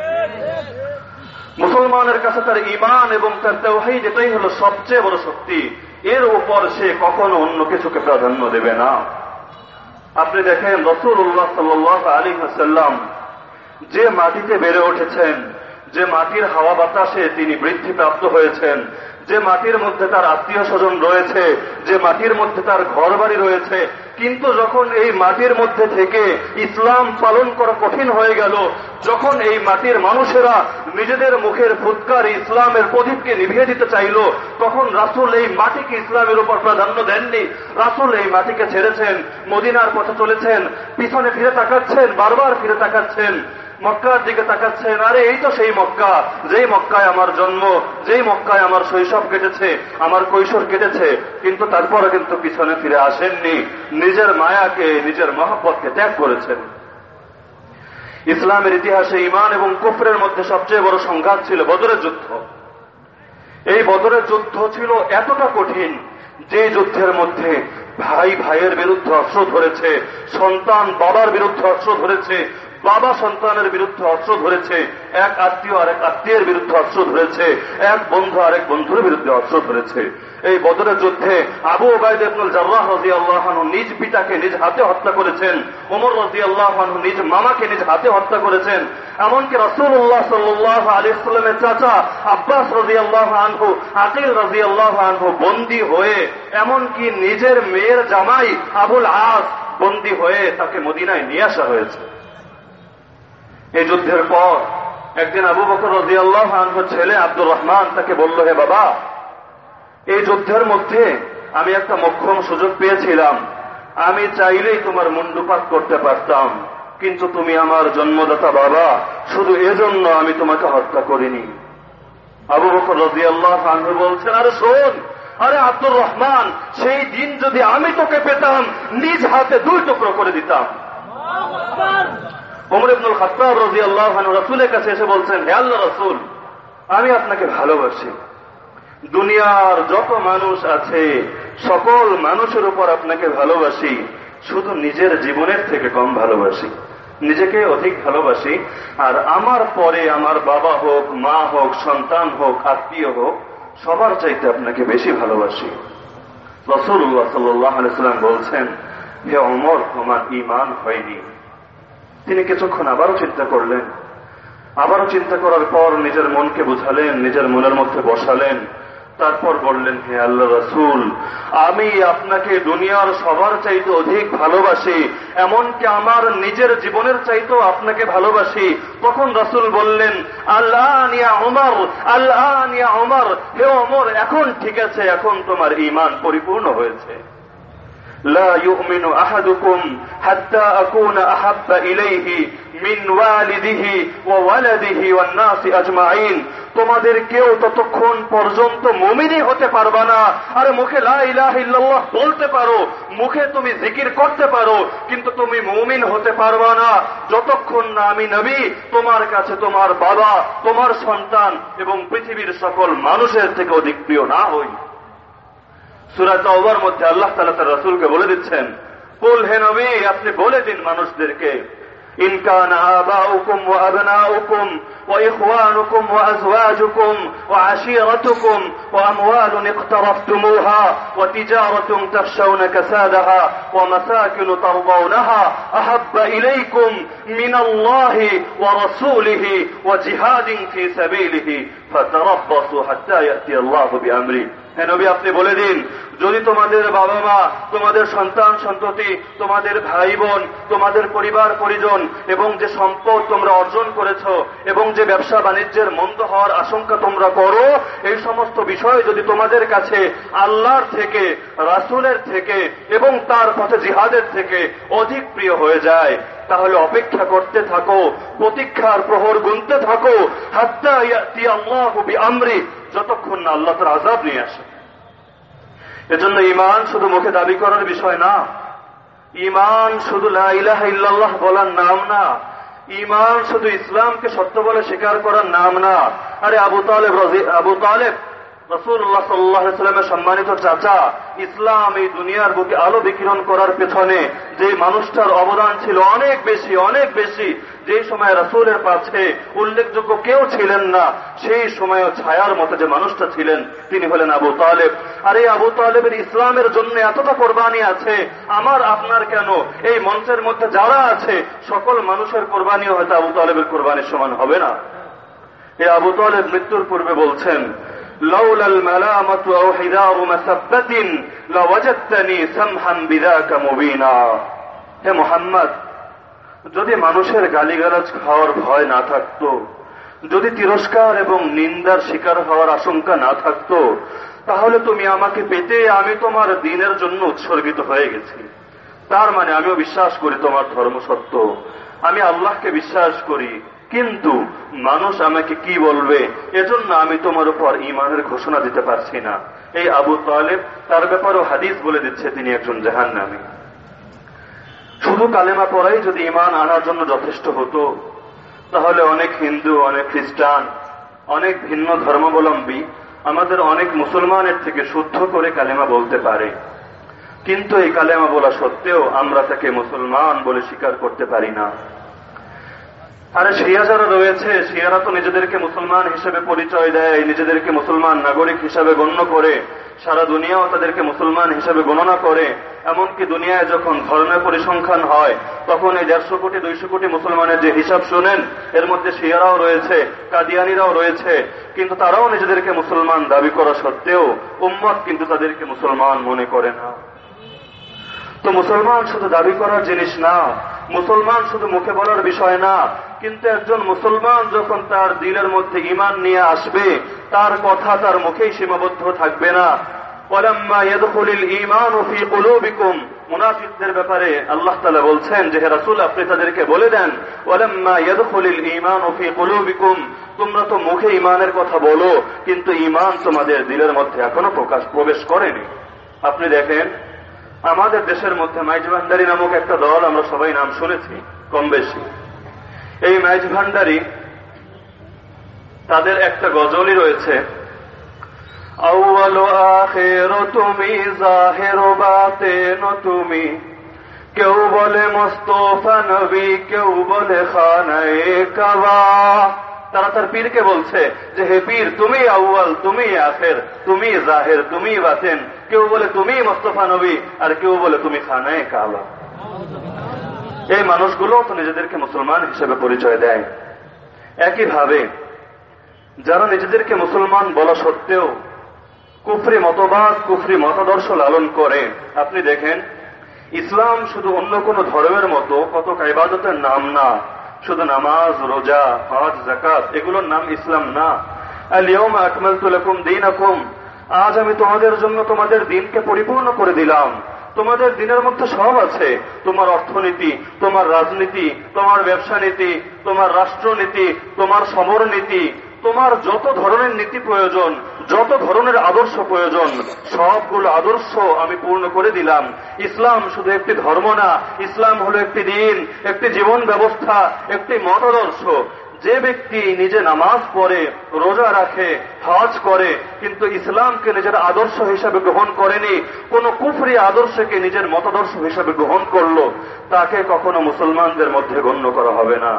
মুসলমানের কাছে তার ঈমান এবং তার তাওহীদ এটাই হলো সবচেয়ে বড় শক্তি। এর উপর সে কখনো অন্য কিছুকে প্রাধান্য দেবে না। আপনি দেখেন রাসূলুল্লাহ সাল্লাল্লাহু আলাইহি ওয়াসাল্লাম যে মাটিতে বেড়ে উঠেছেন, যে মাটির হাওয়া বাতাসে তিনি বৃদ্ধিপ্রাপ্ত হয়েছেন, যে মাটির মধ্যে তার আত্মীয় স্বজন রয়েছে, যে মাটির মধ্যে তার ঘর বাড়ি রয়েছে, কিন্তু যখন এই মাটির মধ্যে থেকে ইসলাম পালন করা কঠিন হয়ে গেল, যখন এই মাটির মানুষেরা নিজেদের মুখের ফুৎকার ইসলামের প্রদীপকে নিভিয়ে দিতে চাইল, তখন রাসূল এই মাটিকে ইসলামের উপর প্রাধান্য দেননি। রাসূল এই মাটিকে ছেড়েছেন, মদিনার পথে চলেছেন, পিছনে ফিরে তাকাচ্ছেন, বারবার ফিরে তাকাচ্ছেন, মক্কার দিকে তাকাচ্ছেন। আরে এই তো সেই মক্কা, যেই মক্কায় আমার জন্ম, যেই মক্কায় আমার শৈশব কেটেছে, আমার কৈশোর কেটেছে, কিন্তু তারপরে কিন্তু পিছনে ফিরে আসেননি, নিজের মায়াকে, নিজের মহব্বতকে ত্যাগ করেছেন। ইসলামের ইতিহাসে ঈমান এবং কুফরের মধ্যে সবচেয়ে বড় সংঘাত ছিল বদরের যুদ্ধ। এই বদরের যুদ্ধ ছিল এতটা কঠিন যে যুদ্ধের মধ্যে ভাই ভাইয়ের বিরুদ্ধে অস্ত্র ধরেছে, সন্তান বাবার বিরুদ্ধে অস্ত্র ধরেছে, বাবা সন্তানের বিরুদ্ধে অস্ত্র ধরেছে, এক আত্মীয় আরেক আত্মীয়ের বিরুদ্ধে অস্ত্র ধরেছে, এক বন্ধু আরেক বন্ধুর বিরুদ্ধে অস্ত্র ধরেছে। এই বদরের যুদ্ধে আবু উবাইদা ইবনুল জাররাহ রাদিয়াল্লাহু আনহু নিজ পিতাকে নিজ হাতে হত্যা করেছেন, ওমর রাদিয়াল্লাহু আনহু নিজ মামাকে নিজ হাতে হত্যা করেছেন, এমনকি রাসূলুল্লাহ সাল্লাল্লাহু আলাইহি ওয়াসাল্লামের চাচা আব্বাস রাদিয়াল্লাহু আনহু, আকিল রাদিয়াল্লাহু আনহু বন্দী হয়ে, এমনকি নিজের মেয়ের জামাই আবুল আস বন্দী হয়ে তাকে মদিনায় নিয়ে আসা হয়েছে। এই যুদ্ধের পর একদিন আবু বকর রাদিয়াল্লাহু আনহুর ছেলে আব্দুর রহমান তাকে বলল, হে বাবা, এই যুদ্ধের মধ্যে আমি একটা মোক্ষম সুযোগ পেয়েছিলাম, আমি চাইলেই তোমার মুন্ডুপাত করতে পারতাম, কিন্তু তুমি আমার জন্মদাতা বাবা, শুধু এজন্য আমি তোমাকে হত্যা করিনি। আবু বকর রাদিয়াল্লাহু আনহু বলছেন, আরে শোন, আরে আব্দুর রহমান, সেই দিন যদি আমি তোকে পেতাম নিজ হাতে দুই টুকরো করে দিতাম। ওমর ইবনুল খাত্তাব রাদিয়াল্লাহু আনহু রাসূলের কাছে এসে বলছেন, হে আল্লাহর রাসূল, আমি আপনাকে ভালোবাসি, দুনিয়ার যত মানুষ আছে সকল মানুষের উপর আপনাকে ভালোবাসি, শুধু নিজের জীবনের থেকে কম ভালোবাসি, নিজেকে অধিক ভালোবাসি, আর আমার পরে আমার বাবা হোক, মা হোক, সন্তান হোক, আত্মীয় হোক, সবার চাইতে আপনাকে বেশি ভালোবাসি। রাসূলুল্লাহ সাল্লাল্লাহু আলাইহি ওয়াসাল্লাম বলছেন, হে ওমর, তোমার ঈমান হয়নি। তিনি কিছুক্ষণ আবারও চিন্তা করলেন, আবারও চিন্তা করার পর নিজের মনকে বুঝালেন, নিজের মনের মধ্যে বসালেন, তারপর বললেন, হে আল্লাহ রাসূল, আমি আপনাকে দুনিয়ার সবার চাইতে অধিক ভালোবাসি, এমনকি আমার নিজের জীবনের চাইতেও আপনাকে ভালোবাসি। তখন রাসূল বললেন, আল-আন ইয়া ওমর, আল-আন ইয়া ওমর, হে ওমর, এখন ঠিক আছে, এখন তোমার ঈমান পরিপূর্ণ হয়েছে। লা ইউমিনু আহাদুকুম হাত্তা আকুনা আহাব্বা ইলাইহি মিন ওয়ালিদিহি ওয়া ওয়ালাদিহি ওয়ান নাসি আজমাইন। তোমাদের কেউ ততক্ষণ পর্যন্ত মুমিনই হতে পারবা না। আরে মুখে লা ইলাহা ইল্লাল্লাহ বলতে পারো, মুখে তুমি জিকির করতে পারো, কিন্তু তুমি মুমিন হতে পারবা না যতক্ষণ না আমি নবী তোমার কাছে তোমার বাবা, তোমার সন্তান এবং পৃথিবীর সকল মানুষের থেকে অধিক প্রিয় না হই। সূরা তাওবার মধ্যে আল্লাহ তাআলা তার রাসূলকে বলে দিচ্ছেন, কুল, হে নবী, আপনি বলে দিন মানুষদেরকে, ইন কানা আবাউকুম ওয়া আবনাউকুম ওয়া ইখওয়ানুকুম ওয়া আজওয়াজুকুম ওয়া আশীরাতুকুম ওয়া আমওয়ালুন ইকতারাফতুমুহা ওয়া তিজারাতুন তাখশাউনা কাসাদাহা ওয়া মাসাকিন তারদাউনাহা আহাব্বা ইলাইকুম মিনাল্লাহি ওয়া রাসূলিহি ওয়া জিহাদিন ফি সাবিলিহি ফাতারাব্বাসু হাত্তা ইয়াতি আল্লাহু বিআমরি। হে নবী, আপনি বলে দিন, যদি তোমাদের বাবা মা, তোমাদের সন্তান সন্ততি, তোমাদের ভাই বোন, তোমাদের পরিবার পরিজন এবং যে সম্পদ তোমরা অর্জন করেছ এবং যে ব্যবসা বাণিজ্যের মন্দ হওয়ার আশঙ্কা তোমরা করো, এই সমস্ত বিষয় যদি তোমাদের কাছে আল্লাহর থেকে, রাসূলের থেকে এবং তার পথে জিহাদের থেকে অধিক প্রিয় হয়ে যায়, তাহলে অপেক্ষা করতে থাকো, প্রতীক্ষার প্রহর গুনতে থাকো, হাত্তা ইয়াতি আল্লাহু বিআমরি, যতক্ষণ না আল্লাহ তার আযাব নিয়ে আসে। এজন্য ঈমান শুধু মুখে দাবি করার বিষয় না, ঈমান শুধু লা ইলাহা ইল্লাল্লাহ বলার নাম না, ঈমান শুধু ইসলামকে সত্য বলে স্বীকার করার নাম না। আরে আবু তালেব আবু তালেব রাসূলুল্লাহ সাল্লাল্লাহু আলাইহি ওয়াসাল্লামের সম্মানিত চাচা, ইসলাম এই দুনিয়ার বুকে আলো বিকিরণ করার পেছনে যে মানুষটার অবদান ছিল অনেক বেশি, অনেক বেশি, যে সময় রাসূলের পাশে উল্লেখযোগ্য কেউ ছিলেন না, সেই সময়ও ছায়ার মতো যে মানুষটা ছিলেন তিনি হলেন আবু তালেব। আর এই আবু তালেবের ইসলামের জন্য এতটা কোরবানি আছে, আমার আপনার কেন, এই মঞ্চের মধ্যে যারা আছে সকল মানুষের কোরবানিও হয়তো আবু তালেবের কোরবানির সমান হবে না। এই আবু তালেব মৃত্যুর পূর্বে বলছেন, লাউলাল মালামাতু আও হিদারু মাসাব্বাতিন লাওয়াজাদতানি সামহান বিযাকা মুবিনা। হে মুহাম্মদ, যদি মানুষের গালিগালাজ খাওয়ার ভয় না থাকতো, যদি তিরস্কার এবং নিন্দার শিকার হওয়ার আশঙ্কা না থাকতো, তাহলে তুমি আমাকে পেতে আমি তোমার দ্বীনের জন্য উৎসর্গিত হয়ে গেছি। তার মানে আমিও বিশ্বাস করি তোমার ধর্ম সত্য, আমি আল্লাহকে বিশ্বাস করি, কিন্তু মানুষ আমাকে কি বলবে এজন্য আমি তোমার উপর ঈমানের ঘোষণা দিতে পারছি না। এই আবু তালেব, তার ব্যাপারেও হাদিস বলে দিচ্ছে তিনি একজন জাহান্নামী। শুধু কালেমা পড়াই যদি ঈমান আনার জন্য যথেষ্ট হতো, তাহলে অনেক হিন্দু, অনেক খ্রিস্টান, অনেক ভিন্ন ধর্মাবলম্বী আমাদের অনেক মুসলমানের থেকে শুদ্ধ করে কালেমা বলতে পারে, কিন্তু এই কালেমা বলা সত্ত্বেও আমরা তাকে মুসলমান বলে স্বীকার করতে পারি না। আরে শিয়া যারা রয়েছে, শিয়ারা তো নিজেদেরকে মুসলমান হিসেবে পরিচয় দেয়, নিজেদেরকে মুসলমান নাগরিক হিসাবে গণ্য করে, সারা দুনিয়াও তাদেরকে মুসলমান হিসেবে গণনা করে। এমনকি দুনিয়ায় যখন ধর্মের পরিসংখ্যান হয়, তখন এই দেড়শো কোটি দুইশো কোটি মুসলমানের যে হিসাব শুনেন, এর মধ্যে শিয়ারাও রয়েছে, কাদিয়ানিরাও রয়েছে, কিন্তু তারাও নিজেদেরকে মুসলমান দাবি করা সত্ত্বেও উম্মত কিন্তু তাদেরকে মুসলমান মনে করে না। তো মুসলমান শুধু দাবি করার জিনিস না, মুসলমান শুধু মুখে বলার বিষয় না, কিন্তু একজন মুসলমান যখন তার দিলের মধ্যে ঈমান নিয়ে আসবে, তার কথা তার মুখেই সীমাবদ্ধ থাকবে না। ওয়ালাম্মা ইয়াদখুলুল ঈমানু ফী কুলুবিকুম, মুনাফিকদের ব্যাপারে আল্লাহ তাআলা বলছেন যে হে রাসূল, আপনি তাদেরকে বলে দেন, ওয়ালাম্মা ইয়াদখুলুল ঈমানু ফী কুলুবিকুম, তোমরা তো মুখে ঈমানের কথা বলো, কিন্তু ঈমান তোমাদের দিলের মধ্যে এখনো প্রকাশ প্রবেশ করেনি। আপনি দেখেন, আমাদের দেশের মধ্যে মাইজ ভান্ডারী নামক একটা দল, আমরা সবাই নাম শুনেছি কম বেশি। এই মাইজ ভান্ডারী, তাদের একটা গজলই রয়েছে, আউয়াল আখির তুমি, জাহির বাতিন তুমি, কেউ বলে মুস্তাফা নবী, কেউ বলে খানায়ে কাবা। তারা তার পীরকে বলছে যে হে পীর, তুমি আউয়াল, তুমি আখির, তুমি জাহির, তুমি বাতিন, কেউ বলে তুমি মুস্তাফা নবী, আর কেউ বলে তুমি খানায়ে কাবা। এই মানুষগুলো তো নিজেদেরকে মুসলমান হিসেবে পরিচয় দেয়। একইভাবে যারা নিজেদেরকে মুসলমান বলা সত্ত্বেও কুফরি মতবাদ, কুফরি মতাদর্শ লালন করে, আপনি দেখেন ইসলাম শুধু অন্য কোন ধর্মের মতো কত ইবাদতের নাম না, শুধু নামাজ, রোজা, হজ, যাকাত, এগুলোর নাম ইসলাম না। আল ইয়াউমা আকমালতু লাকুম দীনাকুম, আজ আমি তোমাদের জন্য তোমাদের দিনকে পরিপূর্ণ করে দিলাম। তোমাদের দিনের মধ্যে সব আছে, তোমার অর্থনীতি, তোমার রাজনীতি, তোমার ব্যবসা নীতি, তোমার রাষ্ট্রনীতি, তোমার সমরনীতি, তোমার যত ধরনের নীতি প্রয়োজন, যত ধরনের আদর্শ প্রয়োজন, সবগুলো আদর্শ আমি পূর্ণ করে দিলাম। ইসলাম শুধু একটি ধর্ম না, ইসলাম হলো একটি দিন, একটি জীবন ব্যবস্থা, একটি মতাদর্শ। যে ব্যক্তি নিজে নামাজ পড়ে, রোজা রাখে, হজ করে, কিন্তু ইসলামকে নিজের আদর্শ হিসাবে গ্রহণ করেনি, কোন কুফরি আদর্শকে নিজের মতাদর্শ হিসাবে গ্রহণ করলো, তাকে কখনো মুসলমানদের মধ্যে গণ্য করা হবে না।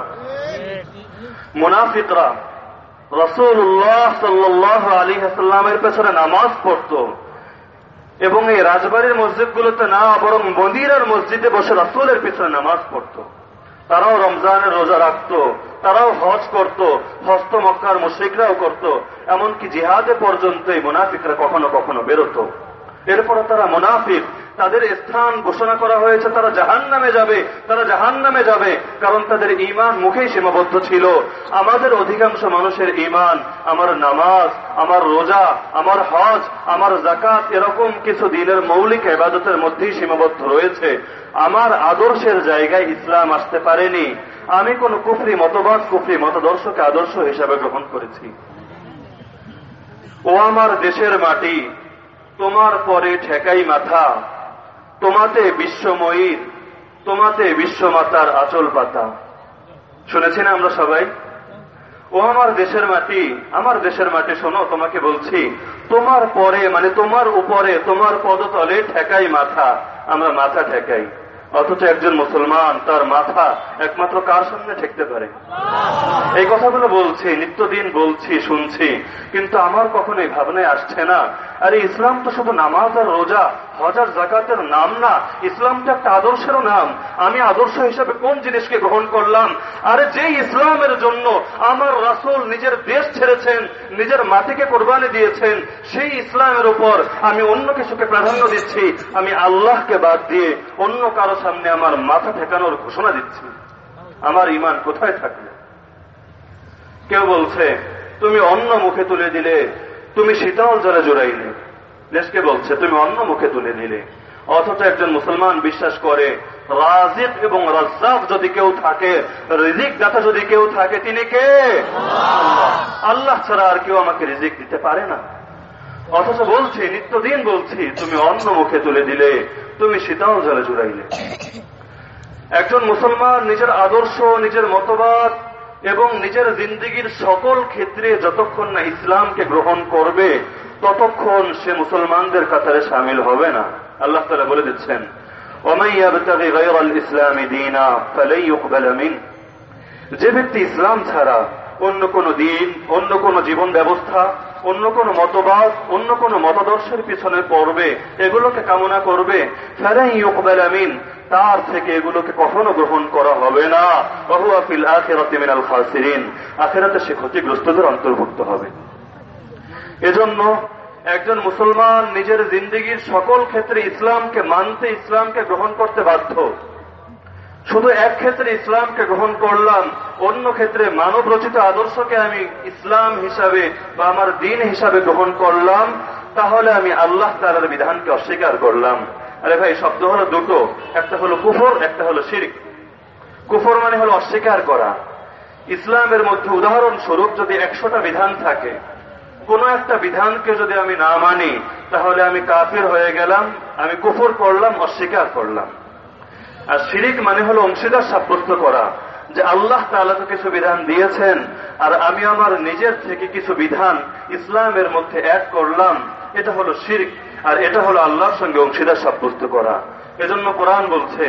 মুনাফিকরা রাসূলুল্লাহ সাল্লাল্লাহু আলাইহি ওয়াসাল্লামের পেছনে নামাজ পড়ত এবং এই রাজবাড়ির মসজিদগুলোতে না, বরং মদিনার মসজিদে বসে রাসূলের পেছনে নামাজ পড়ত। তারাও রমজানের রোজা রাখত, তারাও হজ করত, হজ তো মক্কার মুশরিকরাও করত, এমনকি জিহাদে পর্যন্ত এই মুনাফিকরা কখনো কখনো বেরোতো। এরপরে তারা মুনাফিক, তাদের স্থান ঘোষণা করা হয়েছে তারা জাহান্নামে যাবে, তারা জাহান্নামে যাবে, কারণ তাদের ঈমান মুখেই সীমাবদ্ধ ছিল। আমাদের অধিকাংশ মানুষের ঈমান আমার নামাজ, আমার রোজা, আমার হজ, আমার যাকাত এরকম কিছু দিনের মৌলিক ইবাদতের মধ্যেই সীমাবদ্ধ রয়েছে। আমার আদর্শের জায়গায় ইসলাম আসতে পারেনি। আমি কোন কুফরি মতবাদ, কুফরি মতাদর্শকে আদর্শ হিসাবে গ্রহণ করেছি। ও আমার দেশের মাটি, তোমার পরে ঠেকাই মাথা, তোমাতে বিশ্বময়ীর, তোমাতে বিশ্বমাতার আঁচল পাতা। শুনেছি না আমরা সবাই? ও আমার দেশের মাটি, আমার দেশের মাটি শোনো, তোমাকে বলছি, তোমার পরে মানে তোমার উপরে, তোমার পদতলে ঠেকাই মাথা, আমরা মাথা ঠেকাই। অথচ একজন মুসলমান তার মাথা একমাত্র কার সামনে ঠেকতে পারে? এই কথাগুলো বলছি, নিত্যদিন বলছি, শুনছি, কিন্তু আমার কখনোই ভাবনায় আসছে না, আরে ইসলাম তো শুধু নামাজ আর রোজা, হজ আর যাকাতের নাম না, ইসলাম তো একটা আদর্শেরও নাম। আমি আদর্শ হিসেবে কোন জিনিসকে গ্রহণ করলাম? আরে যে ইসলামের জন্য আমার রাসূল নিজের দেশ ছেড়েছেন, নিজের মাটিকে কোরবানি দিয়েছেন, সেই ইসলামের উপর আমি অন্য কিছুকে প্রাধান্য দিচ্ছি। আমি আল্লাহকে বাদ দিয়ে অন্য কারো সামনে আমার মাথা ঠেকানোর ঘোষণা দিচ্ছি। আমার ঈমান কোথায় থাকবে? কেউ বলছে তুমি অন্য মুখে তুলে দিলে, তুমি শীতল জলে জোড়াইলে। দেশকে বলছে তুমি অন্য মুখে তুলে দিলে। অথচ একজন মুসলমান বিশ্বাস করে রাজিক এবং রাজ্জাক যদি কেউ থাকে, রিজিক দাতা যদি কেউ থাকে, তিনি কে? আল্লাহ ছাড়া আর কেউ আমাকে রিজিক দিতে পারে না। অথচ বলছি, নিত্যদিন বলছি, তুমি অন্য মুখে তুলে দিলে, তুমি শীতল জলে জুড়াইলে। একজন মুসলমান নিজের আদর্শ, নিজের মতবাদ এবং নিজের জিন্দেগির সকল ক্ষেত্রে যতক্ষণ না ইসলামকে গ্রহণ করবে, ততক্ষণ সে মুসলমানদের কাতারে সামিল হবে না। আল্লাহ তাআলা বলে দিচ্ছেন, ওয়ামান ইয়াবতাগি গায়রাল ইসলামি দীনা ফালাই ইউকবাল মিন। যে ব্যক্তি ইসলাম ছাড়া অন্য কোন দিন, অন্য কোন জীবন ব্যবস্থা, অন্য কোন মতবাদ, অন্য কোন মতাদর্শের পিছনে পড়বে, এগুলোকে কামনা করবে, ফালাই ইউকবাল মিন, তার থেকে এগুলোকে কখনো গ্রহণ করা হবে না। ওয়া হুয়া ফিল আখিরাতি মিনাল খাসিরিন, আখিরাতে সে ক্ষতিগ্রস্তদের অন্তর্ভুক্ত হবে। এজন্য একজন মুসলমান নিজের জিন্দেগির সকল ক্ষেত্রে ইসলামকে মানতে, ইসলামকে গ্রহণ করতে বাধ্য। শুধু এক ক্ষেত্রে ইসলামকে গ্রহণ করলাম, অন্য ক্ষেত্রে মানব রচিত আদর্শকে আমি ইসলাম হিসাবে বা আমার দিন হিসাবে গ্রহণ করলাম, তাহলে আমি আল্লাহ তাআলার বিধানকে অস্বীকার করলাম। আরে ভাই, শব্দ হলো দুটো, একটা হলো কুফর, একটা হলো শিরক। কুফর মানে হলো অস্বীকার করা। ইসলামের মধ্যে উদাহরণস্বরূপ যদি একশোটা বিধান থাকে, কোন একটা বিধানকে যদি আমি না মানি, তাহলে আমি কাফির হয়ে গেলাম, আমি কুফর করলাম, অস্বীকার করলাম। আর শিরিক মানে হলো অংশীদার সাব্যস্ত করা, যে আল্লাহ তাআলা তো কিছু বিধান দিয়েছেন আর আমি আমার নিজের থেকে কিছু বিধান ইসলামের মধ্যে অ্যাড করলাম, এটা হলো শিরক। আর এটা হলো আল্লাহর সঙ্গে অংশীদার সাব্যস্ত করা। এজন্য কোরআন বলছে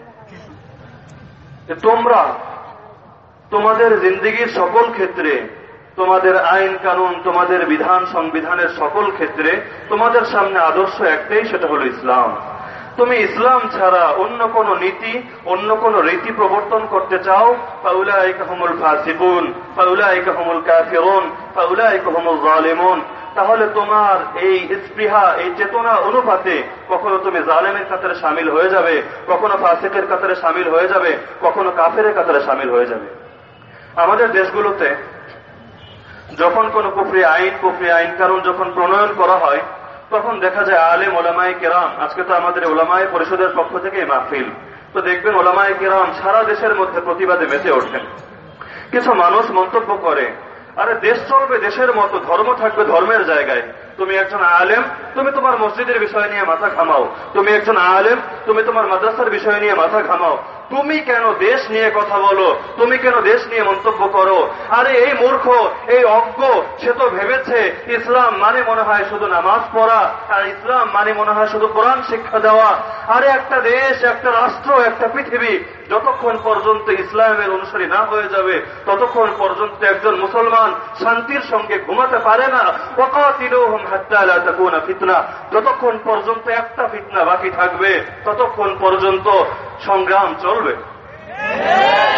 তোমরা তোমাদের জিন্দেগির সকল ক্ষেত্রে, তোমাদের আইন কানুন, তোমাদের বিধান সংবিধানের সকল ক্ষেত্রে তোমাদের সামনে আদর্শ একটাই, সেটা হলো ইসলাম। তুমি ইসলাম ছাড়া অন্য কোন নীতি, অন্য কোন রীতি প্রবর্তন করতে চাও, ফাউলাইকা হুমুল ফাসিকুন, ফাউলাইকা হুমুল কাফিরুন, ফাউলাইকা হুমুল জালিমুন, তাহলে তোমার এই স্পৃহা, এই চেতনা অনুপাতে কখনো তুমি জালেমের কাতারে সামিল হয়ে যাবে, কখনো ফাসিকের কাতারে সামিল হয়ে যাবে, কখনো কাফেরের কাতারে সামিল হয়ে যাবে। আমাদের দেশগুলোতে যখন কোন কুফরি আইন, কুফরি আইন কানুন যখন প্রণয়ন করা হয়, তখন দেখা যায় আলেম ওলামায়ে কেরাম, আজকে তো আমাদের ওলামায়ে পরিষদের পক্ষ থেকে মাহফিল, তো দেখবেন ওলামায়ে কেরাম সারা দেশের মধ্যে প্রতিবাদে মেতে ওঠেন। কিছু মানুষ মন্তব্য করে, আরে দেশ চলবে দেশের মতো, ধর্ম থাকবে ধর্মের জায়গায়। তুমি একজন আলেম, তুমি তোমার মসজিদের বিষয় নিয়ে মাথা ঘামাও, তুমি একজন আলেম, তুমি তোমার মাদ্রাসার বিষয় নিয়ে মাথা ঘামাও, তুমি কেন দেশ নিয়ে কথা বলো, তুমি কেন দেশ নিয়ে মন্তব্য করো? আরে এই মূর্খ, এই অজ্ঞ, সে তো ভেবেছে ইসলাম মানে মনে হয় শুধু নামাজ পড়া, আর ইসলাম মানে মনে হয় শুধু কোরআন শিক্ষা দেওয়া। আরে একটা দেশ, একটা রাষ্ট্র, একটা পৃথিবী যতক্ষণ পর্যন্ত ইসলামের অনুসারী না হয়ে যাবে, ততক্ষণ পর্যন্ত একজন মুসলমান শান্তির সঙ্গে ঘুমাতে পারে না। ওয়াকাতিলুহুম হাত্তা লা তাকুনা ফিতনা, যতক্ষণ পর্যন্ত একটা ফিতনা বাকি থাকবে, ততক্ষণ পর্যন্ত সংগ্রাম চলবে।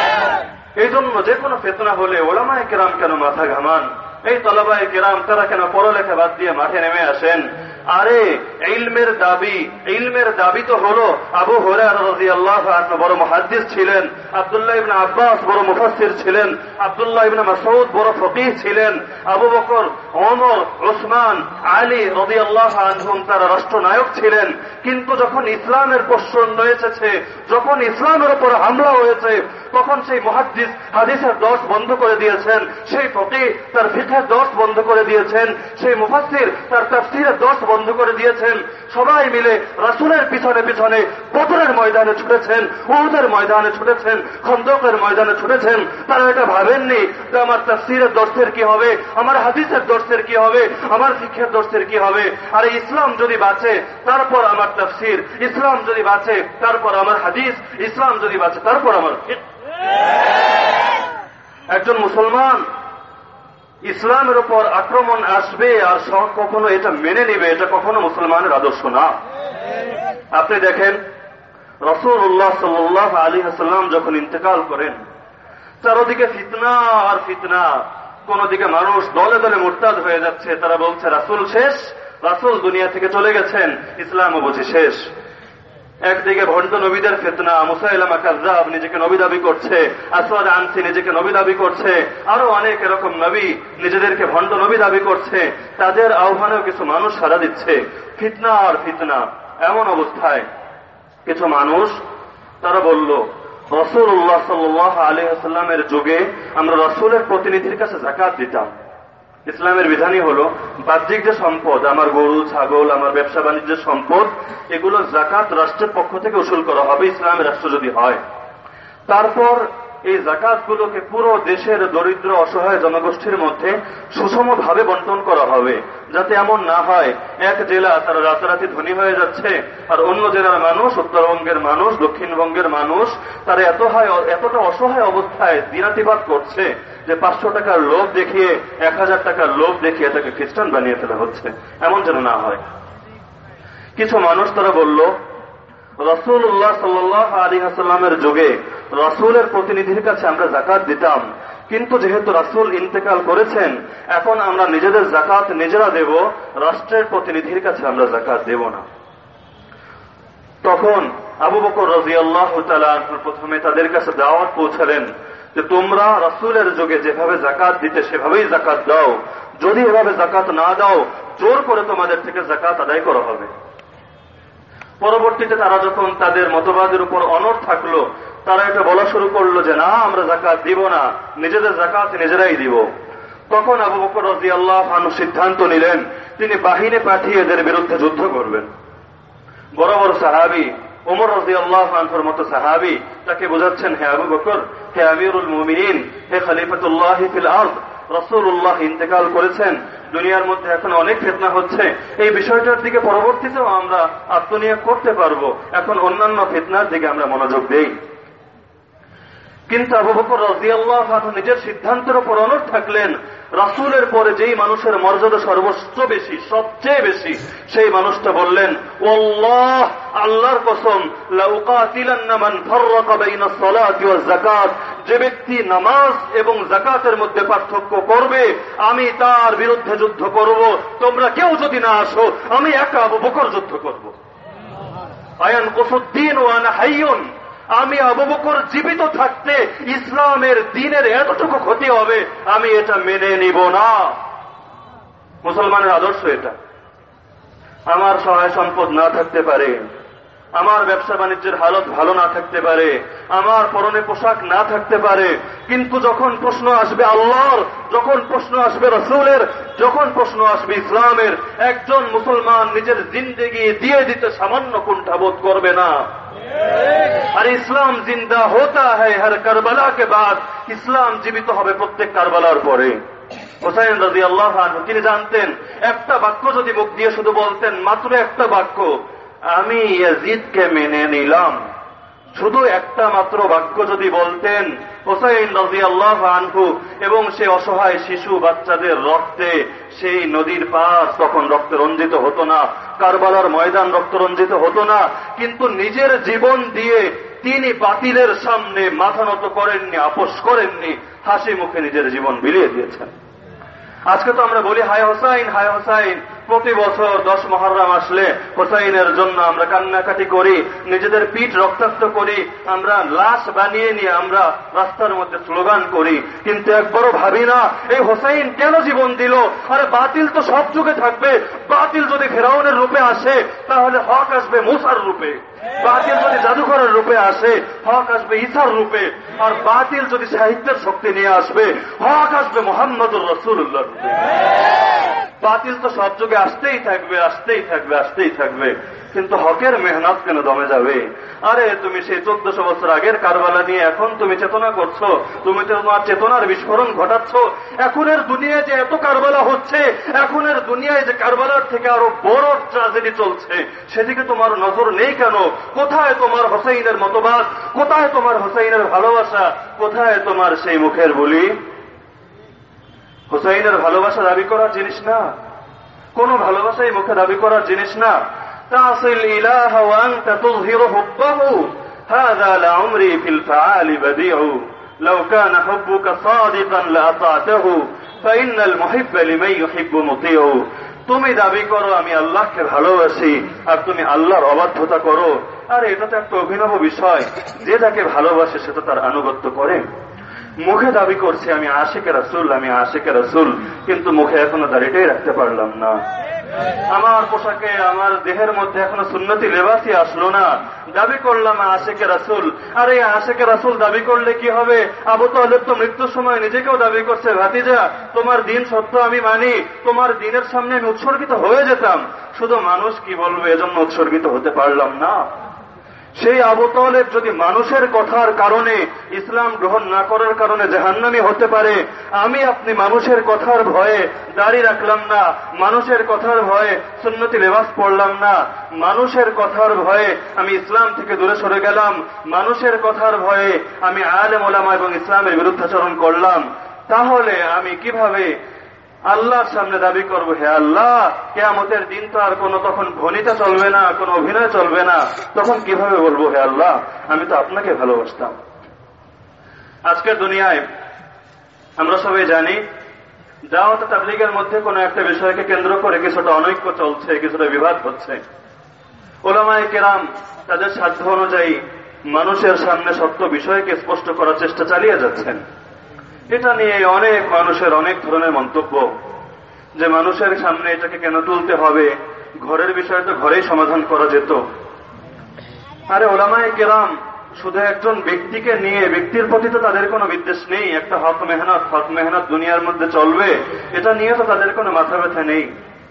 এই জন্য যে কোনো ফিতনা হলে ওলামায়ে কেরাম কেন মাথা ঘামান, এই তলাবায়ে কেরাম তারা কেন পড়ালেখা বাদ দিয়ে মাঠে নেমে আসেন? আরে ইলমের দাবি, ইলমের দাবি তো হলো আবু হুরায়রা রাদিয়াল্লাহু আনহু বড় মুহাদ্দিস ছিলেন, আব্দুল্লাহ ইবনে আব্বাস বড় মুফাসসির ছিলেন, আব্দুল্লাহ ইবনে মাসউদ বড় ফকিহ ছিলেন, আবু বকর, ওমর, উসমান, আলী রাদিয়াল্লাহু আনহুম তারা রাষ্ট্রনায়ক ছিলেন। কিন্তু যখন ইসলামের প্রশ্ন এসেছে, যখন ইসলামের উপর হামলা হয়েছে, তখন সেই মুহাদ্দিস হাদিসের দর্শ বন্ধ করে দিয়েছেন, সেই ফকিহ তার ফিকহের দর্শ বন্ধ করে দিয়েছেন, সেই মুফাসসির তার তাফসীরের দর্শ বন্ধ করে দিয়েছেন। সবাই মিলে রাসূলের পিছনে পিছনে বদরের ময়দানে ছুটেছেন, উহুদের ময়দানে ছুটেছেন, খন্দকের ময়দানে ছুটেছেন। তারা এটা ভাবেননি যে আমার তাফসীরের দর্শের কি হবে, আমার হাদিসের দর্শের কি হবে, আমার ফিকহের দর্শের কি হবে। আর ইসলাম যদি বাঁচে তারপর আমার তাফসীর, ইসলাম যদি বাঁচে তারপর আমার হাদিস, ইসলাম যদি বাঁচে তারপর আমার ফিকহ। একজন মুসলমান ইসলামের উপর আক্রমণ আসবে আর কখনো এটা মেনে নেবে, এটা কখনো মুসলমানের আদর্শ না। আপনি দেখেন রাসূলুল্লাহ সাল্লাল্লাহু আলাইহি ওয়াসাল্লাম যখন ইন্তেকাল করেন, চারদিকে ফিতনা আর ফিতনা। কোন দিকে মানুষ দলে দলে মুরতাদ হয়ে যাচ্ছে, তারা বলছে রাসূল শেষ, রাসূল দুনিয়া থেকে চলে গেছেন, ইসলামও বুঝি শেষ। একদিকে ভণ্ড নবীদের ফিতনা, মুসাইলামা কাযযাব নিজেকে নবী দাবি করছে, আসওয়াদ আনসি নিজেকে নবী দাবি করছে, আরো অনেক এরকম নবী নিজেদেরকে ভণ্ড নবী দাবি করছে। তাদের আহ্বানেও কিছু মানুষ সাড়া দিচ্ছে, ফিতনা আর ফিতনা। এমন অবস্থায় কিছু মানুষ তারা বলল, রাসূলুল্লাহ সাল্লাল্লাহু আলাইহি ওয়াসাল্লামের যুগে আমরা রাসূলের প্রতিনিধির কাছে যাকাত দিতাম। ইসলামের বিধানই হলো বাহ্যিক যে সম্পদ, আমার গরু ছাগল, আমার ব্যবসা বাণিজ্যের সম্পদ, এগুলো যাকাত রাষ্ট্রের পক্ষ থেকে উসুল করা হবে, ইসলামের রাষ্ট্র যদি হয়। তারপর এই যাকাতগুলোকে পুরো দেশের দরিদ্র অসহায় জনগোষ্ঠীর মধ্যে সুষমভাবে বন্টন করা হবে, যাতে এমন না হয় এক জেলা তারা রাতারাতি ধনী হয়ে যাচ্ছে আর অন্য জেলার মানুষ, উত্তরবঙ্গের মানুষ, দক্ষিণবঙ্গের মানুষ তারা এত এতটা অসহায় অবস্থায় দিনাতিপাত করছে যে পাঁচশো টাকার লোভ দেখিয়ে, এক হাজার টাকার লোভ দেখিয়ে তাকে খ্রিস্টান বানিয়ে ফেলা হচ্ছে। এমন যেন না হয়। কিছু মানুষ তারা বলল, রাসূলুল্লাহ সাল্লাল্লাহু আলাইহি ওয়াসাল্লামের যুগে রাসূলের প্রতিনিধির কাছে আমরা যাকাত দিতাম, কিন্তু যেহেতু রাসূল ইন্তেকাল করেছেন, এখন আমরা নিজেদের যাকাত নিজেরা দেব, রাষ্ট্রের প্রতিনিধির কাছে আমরা যাকাত দেব না। তখন আবু বকর রাদিয়াল্লাহু তাআলা আনহু প্রথমে তাদের কাছে দাওয়াত পৌঁছালেন যে তোমরা রাসূলের যুগে যেভাবে যাকাত দিতে সেভাবেই যাকাত দাও, যদি এভাবে যাকাত না দাও জোর করে তোমাদের থেকে যাকাত আদায় করা হবে। পরবর্তীতে তারা যখন তাদের মতবাদের উপর অনড় থাকলো, তারা এটা বলা শুরু করলো যে না, আমরা যাকাত দিব না, নিজেদের যাকাত নিজেরাই দিব। তখন আবু বকর রাদিয়াল্লাহু আনহু সিদ্ধান্ত নিলেন তিনি বাহিনী পাঠিয়ে এদের বিরুদ্ধে যুদ্ধ করবেন। বড় বড় সাহাবী, ওমর রাদিয়াল্লাহু আনহুর মতো সাহাবী তাকে বোঝাচ্ছেন, হে আবু বকর, হে আমিরুল মুমিনিন, হে খলিফাতুল্লাহ ফিল আরদ, রাসূলুল্লাহ ইন্তেকাল করেছেন, দুনিয়ার মধ্যে এখন অনেক ফিতনা হচ্ছে, এই বিষয়টার দিকে পরবর্তীতেও আমরা আত্মনিয়োগ করতে পারবো, এখন অন্যান্য ফিতনার দিকে আমরা মনোযোগ দেই। কিন্তু আবু বকর রাদিয়াল্লাহু আনহু নিজের সিদ্ধান্তের উপর অনড় থাকলেন। রাসূলের পরে যেই মানুষের মর্যাদা সর্বোচ্চ বেশি, সবচেয়ে বেশি, সেই মানুষটা বললেন, ওয়াল্লাহ, আল্লাহর কসম, লা উকাতিলান্না মান ফাররাকা বাইনাস সালাতি ওয়াজ যাকাত, যে ব্যক্তি নামাজ এবং যাকাতের মধ্যে পার্থক্য করবে আমি তার বিরুদ্ধে যুদ্ধ করব, তোমরা কেউ যদি না আসো আমি একা আবু বকর যুদ্ধ করব। আয়ান কুসুদ্দিন ওয়া আনা হাইয়ুন, আমি আবু বকর জীবিত থাকতে ইসলামের দ্বীনের এতটুকু ক্ষতি হবে আমি এটা মেনে নিব না। মুসলমানের আদর্শ এটা। আমার সহায় সম্পদ না থাকতে পারে, আমার ব্যবসা বাণিজ্যের হালত ভালো না থাকতে পারে, আমার পরনে পোশাক না থাকতে পারে, কিন্তু যখন প্রশ্ন আসবে আল্লাহর, যখন প্রশ্ন আসবে রাসূলের, যখন প্রশ্ন আসবে ইসলামের, একজন মুসলমান নিজের জিন্দেগি দিয়ে দিতে সামান্য কুণ্ঠাবোধ করবে না। আর ইসলাম জিন্দা হোতা হয় হর কারবালা কে বাদ, ইসলাম জীবিত হবে প্রত্যেক কারবালার পরে। হুসাইন রাদিয়াল্লাহু আনহু তিনি জানতেন, একটা বাক্য যদি মুখ দিয়ে শুধু বলতেন, মাত্র একটা বাক্য, আমি ইয়াজিদকে মেনে নিলাম, শুধু একটা মাত্র বাক্য যদি বলতেন, হুসাইন রাদিয়াল্লাহু আনহু এবং সে অসহায় শিশু বাচ্চাদের রক্তে সেই নদীর পাশ তখন রক্তে রঞ্জিত হতো না, কারবালার ময়দান রক্ত রঞ্জিত হতো না, কিন্তু নিজের জীবন দিয়ে তিনি বাতিলের সামনে মাথা নত করেননি, আপোষ করেননি, হাসি মুখে নিজের জীবন বিলিয়ে দিয়েছেন। আজকে তো আমরা বলি হায় হোসাইন, হায় হোসাইন। প্রতি বছর দশ মহররম আসলে হোসাইনের জন্য আমরা কান্নাকাটি করি, নিজেদের পিঠ রক্তাক্ত করি, আমরা লাশ বানিয়ে নিয়ে আমরা রাস্তার মধ্যে স্লোগান করি, কিন্তু একবারও ভাবি না এই হোসাইন কেন জীবন দিল। আরে বাতিল তো সব যুগে থাকবে। বাতিল যদি ফেরাউনের রূপে আসে তাহলে হক আসবে মুসার রূপে, বাতিল যদি জাদুঘরের রূপে আসে হক আসবে ঈসার রূপে, আর বাতিল যদি সাহিত্যের শক্তি নিয়ে আসবে হক আসবে মুহাম্মদুর রাসূলুল্লাহর রূপে। বাতিল তো সব যুগে আসতেই থাকবে, আসতেই থাকবে, আসতেই থাকবে, কিন্তু হকের মেহনত কেন দমে যাবে? আরে তুমি সেই চোদ্দশো বছর আগের কারবালা নিয়ে এখন তুমি চেতনা করছো, তুমি তো তোমার চেতনার বিস্ফোরণ ঘটাচ্ছ। এখনের দুনিয়ায় যে এত কারবালা হচ্ছে, এখনের দুনিয়ায় যে কারবালার থেকে আরো বড় ট্র্যাজেডি চলছে, সেদিকে তোমার নজর নেই কেন? কোথায় তোমার হোসাইনের মতবাদ? কোথায় তোমার হোসাইনের ভালোবাসা? কোথায় তোমার সেই মুখের বলি? হোসাইনের ভালোবাসা দাবি করার জিনিস না, কোন ভালোবাসাই মুখে দাবি করার জিনিস না। তাসিল ইলাহ ওয়া আনতা তুযহিরু হুব্বাহু হাযা লাউমরি ফিল ফাআলি বাদিউ লাউ কানা হুব্বুকা সাদিকান লাআতাতাহু ফাইন্নাল মুহিব্বা লিমান ইউহিব্বু মুতিউ। তুমি দাবি করো আমি আল্লাহকে ভালোবাসি, আর তুমি আল্লাহর অবাধ্যতা করো। আর এটা তো একটা অভিনব বিষয়, যে যাকে ভালোবাসে সে তো তার আনুগত্য করে। মুখে দাবি করছে আমি আশিকে রাসূল, আমি আশিকে রাসূল, কিন্তু মুখে এখনো দাড়িটাই রাখতে পারলাম না। আমার পোশাকে আমার দেহের মধ্যে এখনো সুন্নতি লেবাসই আসলো না। দাবি করলাম আশিকে রাসূল। আর এই আশিকে রাসূল দাবি করলে কি হবে? আবু তালেব তো মৃত্যুর সময় নিজেকেও দাবি করছে, ভাতিজা তোমার দিন সত্য আমি মানি, তোমার দিনের সামনে আমি উৎসর্গিত হয়ে যেতাম, শুধু মানুষ কি বলবে এজন্য উৎসর্গিত হতে পারলাম না। সেই আবু তালেব যদি মানুষের কথার কারণে, ইসলাম গ্রহণ না করার কারণে জাহান্নামী হতে পারে, আমি আপনি মানুষের কথার ভয়ে দাড়ি রাখলাম না, মানুষের কথার ভয়ে সুন্নতি লেবাস পড়লাম না, মানুষের কথার ভয়ে আমি ইসলাম থেকে দূরে সরে গেলাম, মানুষের কথার ভয়ে আমি আলেম ওলামা এবং ইসলামের বিরুদ্ধাচরণ করলাম, তাহলে আমি কিভাবে আল্লাহর সামনে দাবি করবো হে আল্লাহ, কিয়ামতের দিন তো আর কোনো তখন ভনিতা চলবে না, কোনো অভিনয় চলবে না, তখন কিভাবে বলবো হে আল্লাহ আমি তো আপনাকে ভালোবাসতাম। আজকের দুনিয়ায় আমরা সবাই জানি দাওয়াত তাবলীগের মধ্যে কোনো একটা বিষয়কে কেন্দ্র করে কিছুটা অনৈক্য চলছে, কিছুটা বিবাদ হচ্ছে। উলামায়ে কেরাম তাদের সাধ্য অনুযায়ী মানুষের সামনে সত্য বিষয়কে স্পষ্ট করার চেষ্টা চালিয়ে যাচ্ছেন। এটা নিয়ে অনেক মানুষের অনেক ধরনের মন্তব্য, যে মানুষের সামনে এটাকে কেন তুলতে হবে, ঘরের বিষয় তো ঘরেই সমাধান করা যেত। আরে ওলামায়ে কেরাম শুধু একজন ব্যক্তিকে নিয়ে, ব্যক্তির প্রতি তো তাদের কোনো বিদ্বেষ নেই, একটা হক মেহনত, হক মেহনত দুনিয়ার মধ্যে চলবে, এটা নিয়ে তো তাদের কোনো মাথা ব্যথা নেই।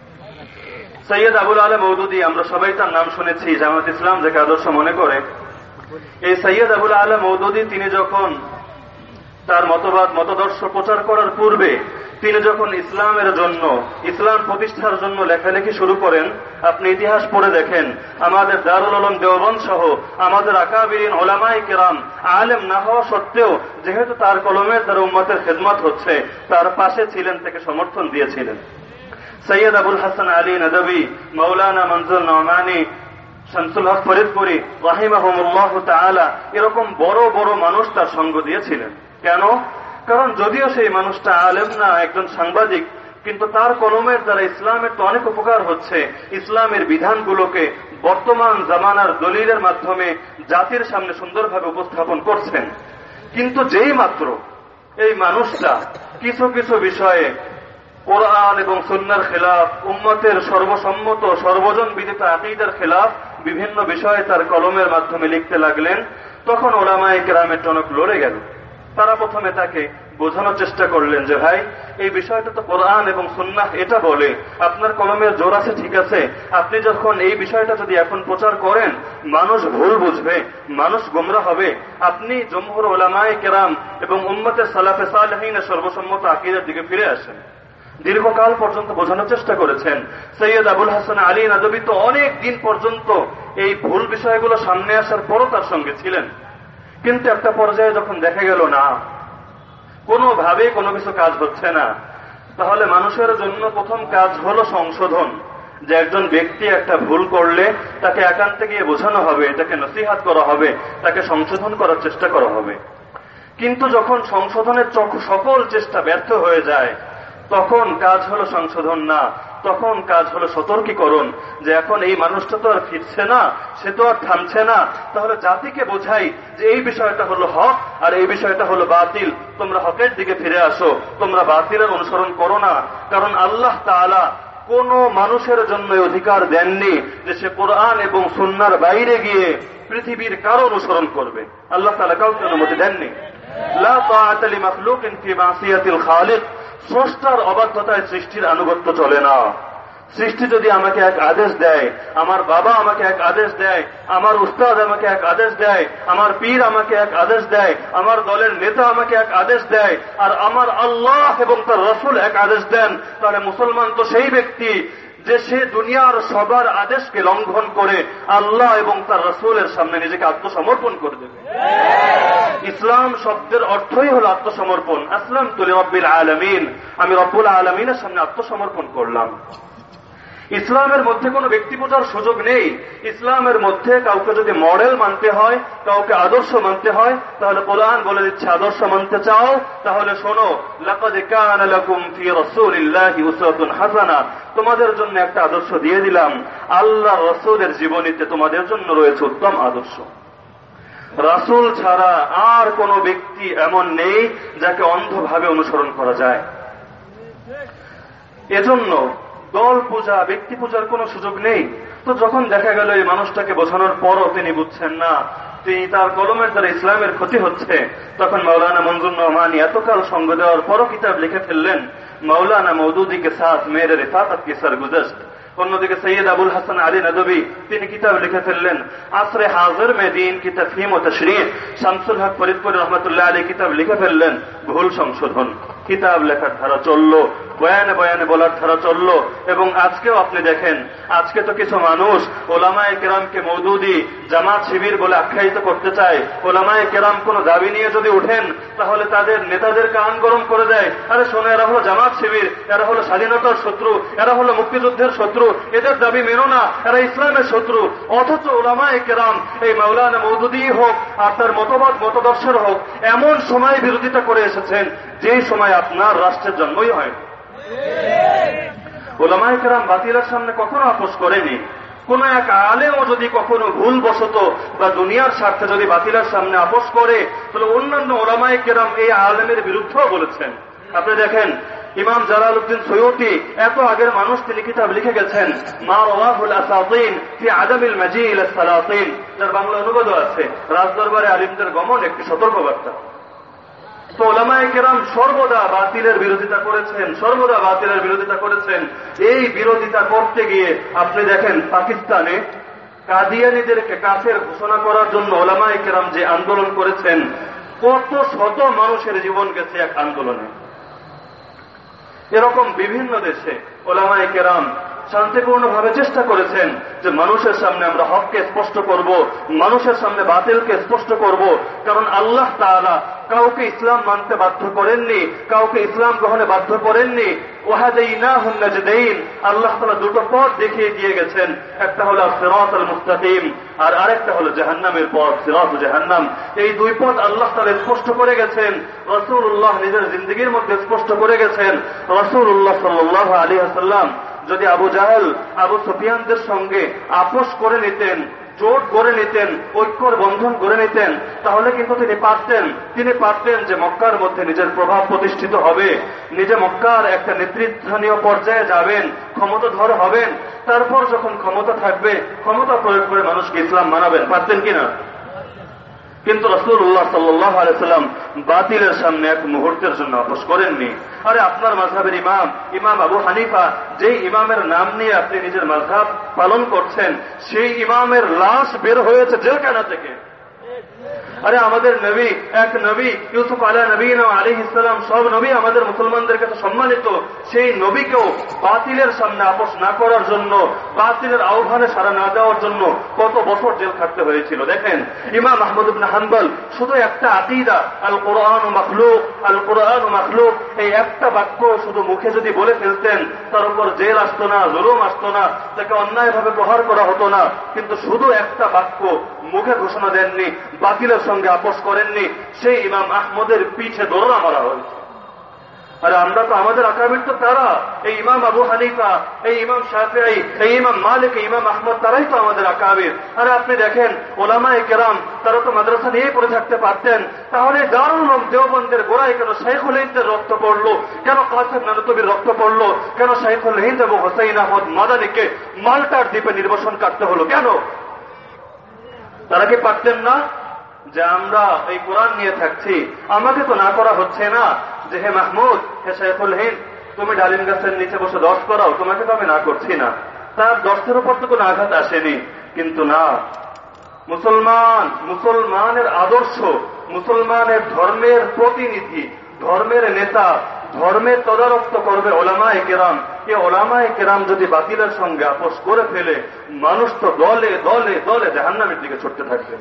সৈয়দ আবুল আলা মওদুদী, আমরা সবাই তার নাম শুনেছি, জামাত ইসলাম যাকে আদর্শ মনে করে। এই সৈয়দ আবুল আলা মওদুদী তিনি যখন তার মতবাদ মতাদর্শ প্রচার করার পূর্বে তিনি যখন ইসলামের জন্য, ইসলাম প্রতিষ্ঠার জন্য লেখালেখি শুরু করেন, আপনি ইতিহাস পড়ে দেখেন আমাদের দারুল উলুম দেওবন্দ সহ আমাদের আকাবিরিন উলামায়ে কেরাম আলেম না হওয়া সত্ত্বেও যেহেতু তার কলমের দ্বারা উম্মতের খেদমত হচ্ছে, তার পাশে ছিলেন, থেকে সমর্থন দিয়েছিলেন। সৈয়দ আবুল হাসান আলী নদভী, মাওলানা মনজুর নোমানী, শামসুল হক ফরিদপুরি রাহিমাহুমুল্লাহ তাআলা, এরকম বড় বড় মানুষ তার সঙ্গ দিয়েছিলেন। কেন? কারণ যদিও সেই মানুষটা আলেম না, একজন সাংবাদিক, কিন্তু তার কলমের দ্বারা ইসলামের তো অনেক উপকার হচ্ছে। ইসলামের বিধানগুলোকে বর্তমান জামানার দলিলের মাধ্যমে জাতির সামনে সুন্দরভাবে উপস্থাপন করছেন। কিন্তু যেই মাত্র এই মানুষটা কিছু কিছু বিষয়ে কোরআন এবং সুন্নাহর খেলাফ, উম্মতের সর্বসম্মত সর্বজন বিদিত আকীদার খেলাফ বিভিন্ন বিষয়ে তার কলমের মাধ্যমে লিখতে লাগলেন, তখন উলামায়ে কেরামের টনক লড়ে গেল। তারা প্রথমে তাকে বোঝানোর চেষ্টা করলেন যে ভাই এই বিষয়টা তো কোরআন এবং সুন্নাহ এটা বলে, আপনার কলমের জোর আছে ঠিক আছে, আপনি যখন এই বিষয়টা যদি এখন প্রচার করেন মানুষ ভুল বুঝবে, মানুষ গোমরা হবে, আপনি জমহুর উলামায়ে কেরাম এবং উম্মতের সালাফে সালেহিনের সর্বসম্মত আকীদার দিকে ফিরে আসেন। দীর্ঘকাল পর্যন্ত বোঝানোর চেষ্টা করেছেন। সৈয়দ আবুল হাসান আলী নদভী তো অনেক দিন পর্যন্ত এই ভুল বিষয়গুলো সামনে আসার পরও তার সঙ্গে ছিলেন। কিন্তু একটা পর্যায়ে যখন দেখা গেল না, কোনোভাবে কোনো কিছু কাজ হচ্ছে না, তাহলে মানুষের জন্য প্রথম কাজ হলো সংশোধন। যে একজন ব্যক্তি একটা ভুল করলে তাকে একান্তে গিয়ে বোঝানো হবে, তাকে নসিহাত করা হবে, তাকে সংশোধন করার চেষ্টা করা হবে। কিন্তু যখন সংশোধনের সকল চেষ্টা ব্যর্থ হয়ে যায়, তখন কাজ হলো সংশোধন না, তখন কাজ হলো সতর্কীকরণ, যে এখন এই মানুষটা তো আর ফিরছে না, সে তো আর থামছে না, তাহলে জাতিকে বোঝাই যে এই বিষয়টা হলো হক আর এই বিষয়টা হলো বাতিল, তোমরা হকের দিকে ফিরে আসো, তোমরা বাতিলের অনুসরণ করো না। কারণ আল্লাহ তাআলা কোন মানুষের জন্য অধিকার দেননি যে সে কোরআন এবং সুন্নাহর বাইরে গিয়ে পৃথিবীর কারো অনুসরণ করবে। আল্লাহ তাআলা কাউকে অনুমতি দেননি। লা তাআতা লিমাখলুকিন ফি মাসিয়াতিল খালিক, স্রষ্টার অবাধ্যতায় সৃষ্টির আনুগত্য চলে না। সৃষ্টি যদি আমাকে এক আদেশ দেয়, আমার বাবা আমাকে এক আদেশ দেয়, আমার উস্তাদ আমাকে এক আদেশ দেয়, আমার পীর আমাকে এক আদেশ দেয়, আমার দলের নেতা আমাকে এক আদেশ দেয়, আর আমার আল্লাহ এবং তার রাসূল এক আদেশ দেন, তাহলে মুসলমান তো সেই ব্যক্তি যে সে দুনিয়ার সবার আদেশকে লঙ্ঘন করে আল্লাহ এবং তার রাসূলের সামনে নিজেকে আত্মসমর্পণ করে দেবে। ইসলাম শব্দের অর্থই হল আত্মসমর্পণ। আসলামতু লিরাব্বিল আলামিন, আমি রব্বুল আলামিনের সামনে আত্মসমর্পণ করলাম। ইসলামের মধ্যে কোনো ব্যক্তি পূজার সুযোগ নেই। ইসলামের মধ্যে কাউকে যদি মডেল মানতে হয়, কাউকে আদর্শ মানতে হয়, তাহলে কোরআন বলে দিচ্ছে আদর্শ মানতে চাও তাহলে শোনো, লাকাদ কানা লাকুম ফি রাসূলিল্লাহি উসওয়াতুন হাসানা, তোমাদের জন্য একটা আদর্শ দিয়ে দিলাম, আল্লাহর রাসূলের জীবনীতে তোমাদের জন্য রয়েছে উত্তম আদর্শ। রাসূল ছাড়া আর কোন ব্যক্তি এমন নেই যাকে অন্ধভাবে অনুসরণ করা যায়। এজন্য দল পূজা, ব্যক্তি পূজার কোনো সুযোগ নেই। তো যখন দেখা গেল এই মানুষটাকে বোঝানোর পরও তিনি বুঝছেন না, তিনি তার কলমের দ্বারা ইসলামের ক্ষতি হচ্ছে, তখন মাওলানা মঞ্জুর নহমানি এতকাল সঙ্গ দেওয়ার পরও কিতাব লিখে ফেললেন, মাওলানা মওদুদি কে সাথ মেরে রিফাকত কি সরগুজশত। অন্যদিকে সৈয়দ আবুল হাসান আলী নদভী তিনি কিতাব লিখে ফেললেন আসরে হাজির মে দ্বীন কি তফহিম ও তশরীহ। শামসুল হক ফরিদপুর রহমতুল্লাহ আলী কিতাব লিখে ফেললেন ভুল সংশোধন। কিতাব লেখার ধারা চললো, বয়ানে বয়ানে বলার ধারা চললো, এবং আজকেও আপনি দেখেন, আজকে তো কিছু মানুষ ওলামায়ে কেরামকে মওদুদি জামাত শিবির বলে আখ্যায়িত করতে চায়। ওলামায়ে কেরাম কোন দাবি নিয়ে যদি উঠেন তাহলে তাদের নেতাদের কান গরম করে দেয়, আরে শোনো এরা হলো জামাত শিবির, এরা হলো স্বাধীনতার শত্রু, এরা হলো মুক্তিযুদ্ধের শত্রু, এদের দাবি মেনো না, এরা ইসলামের শত্রু। অথচ ওলামায়ে কেরাম এই মাওলানা মওদুদি হোক আর তার মতবাদ মতদর্শের হোক এমন সময় বিরোধিতা করে এসেছেন যেই সময় আপনার রাষ্ট্রের জন্মই হয়। ওলামায়ে কেরাম বাতিলের সামনে কখনো আপোষ করেনি। কোন এক আলেমও যদি কখনো ভুল বশত বা দুনিয়ার স্বার্থে যদি বাতিলের সামনে আপোষ করে, তাহলে অন্যান্য ওলামায়ে কেরাম এই আলেমের বিরুদ্ধেও বলেছেন। আপনি দেখেন ইমাম জালালউদ্দিন সৈয়দী, এত আগের মানুষ, তিনি কিতাব লিখে গেছেন মা রাওয়াহুল আসাতিন ফি আদামিল মাজি ইলা সালাতিন, যার বাংলা অনুবাদও আছে, রাজদরবারে আলিমদের গমন একটি সতর্কবার্তা। তো ওলামায়ে কেরাম সর্বদা বাতিলের বিরোধিতা করেছেন, সর্বদা বাতিলের বিরোধিতা করেছেন। এই বিরোধিতা করতে গিয়ে আপনি দেখেন পাকিস্তানে কাদিয়ানীদেরকে কাফের ঘোষণা করার জন্য ওলামায়ে কেরাম যে আন্দোলন করেছেন, কত শত মানুষের জীবন গেছে এক আন্দোলনে। এরকম বিভিন্ন দেশে ওলামায়ে কেরাম শান্তিপূর্ণভাবে চেষ্টা করেছেন যে মানুষের সামনে আমরা হককে স্পষ্ট করব, মানুষের সামনে বাতিলকে স্পষ্ট করব। কারণ আল্লাহ তাআলা কাউকে ইসলাম মানতে বাধ্য করেননি, কাউকে ইসলাম গ্রহণে বাধ্য করেননি। ওয়াহাদাইনাহুন নাজদাইন, আল্লাহ তাআলা দুটো পথ দেখিয়ে দিয়ে গেছেন, একটা হলো সিরাতাল মুস্তাকিম আর আরেকটা হলো জাহান্নামের পথ, সিরাত জাহান্নাম। এই দুই পথ আল্লাহ তাআলা স্পষ্ট করে গেছেন, রাসূলুল্লাহ নিজের জিন্দেগীর মধ্যে স্পষ্ট করে গেছেন। রাসূলুল্লাহ সাল্লাল্লাহু আলাইহি ওয়াসাল্লাম যদি আবু জাহেল আবু সুফিয়ানদের সঙ্গে আপোষ করে নিতেন, জোট করে নিতেন, ঐক্যর বন্ধন করে নিতেন, তাহলে কিন্তু তিনি পারতেন তিনি পারতেন যে মক্কার মধ্যে নিজের প্রভাব প্রতিষ্ঠিত হবে, নিজে মক্কার একটা নেতৃস্থানীয় পর্যায়ে যাবেন, ক্ষমতাধর হবেন, তারপর যখন ক্ষমতা থাকবে ক্ষমতা প্রয়োগ করে মানুষকে ইসলাম মানাবেন। পারতেন কিনা? কিন্তু রাসূলুল্লাহ সাল্লাল্লাহু আলাইহি ওয়াসাল্লাম বাতিলের সামনে এক মুহূর্তের জন্য আপোষ করেননি। আরে আপনার মাযহাবের ইমাম ইমাম আবু হানিফা, যেই ইমামের নাম নিয়ে আপনি নিজের মাযহাব পালন করছেন, সেই ইমামের লাশ বের হয়েছে জেলখানা থেকে। আরে আমাদের নবী, এক নবী ইউসুফ আলা নবীনা আলাইহিস সালাম, সব নবী আমাদের মুসলমানদের কাছে সম্মানিত। সেই নবীকেও বাতিলের সামনে আপোষ না করার জন্য, বাতিলের আহ্বানে সাড়া না দেওয়ার জন্য কত বছর জেল খাটতে হয়েছিল। দেখেন ইমাম আহমদ ইবনে হাম্বল শুধু একটা আকীদা, আল কোরআন মাখলুক, আল কোরআন মাখলুক, এই একটা বাক্য শুধু মুখে যদি বলে ফেলতেন, তার উপর জেল আসতো না, জুলুম আসতো না, তাকে অন্যায়ভাবে প্রহার করা হতো না। কিন্তু শুধু একটা বাক্য মুখে ঘোষণা দেননি, বাতিলের সঙ্গে আপোষ করেননি, সেই ইমাম আহমদের পিঠে দোররা মারা হয়েছে। আর আমরা তো আমাদের আকাবির তো তারা, এই ইমাম আবু হানিফা, এই ইমাম শাফিঈ, এই ইমাম মালিক, এই ইমাম আহমদ, তারাই তো আমাদের আকাবির। আরে আপনি দেখেন ওলামায়ে কেরাম, তারা তো মাদ্রাসা নিয়েই পড়ে থাকতে পারতেন, তাহলে দারুল উলুম দেওবন্দের গোড়ায় কেন শাইখুল হিন্দের রক্ত পড়লো, কেন কাসেম নানুতুবির রক্ত পড়লো, কেন শাইখুল হিন্দ এবং হোসেইন আহমদ মাদানিকে মাল্টার দ্বীপে নির্বাসন কাটতে হলো কেন? তারা কি পারতেন না যে আমরা এই কোরআন নিয়ে থাকছি, আমাকে তো না করা হচ্ছে না যে হে মাহমুদ, হে শাইখুল হিন্দ, তুমি ডালিম গাছের নিচে বসে দশ করাও, তোমাকে তো আমি না করছি না। তার দশের উপর তো কোনো আঘাত আসেনি। কিন্তু না, মুসলমান, মুসলমানের আদর্শ, মুসলমানের ধর্মের প্রতিনিধি, ধর্মের নেতা, ধর্মের তদারক করবে ওলামায়ে কেরাম। এই ওলামায়ে কেরাম যদি বাতিলের সঙ্গে আপোষ করে ফেলে, মানুষ তো দলে দলে দলে জাহান্নামের দিকে ছুটতে থাকবে।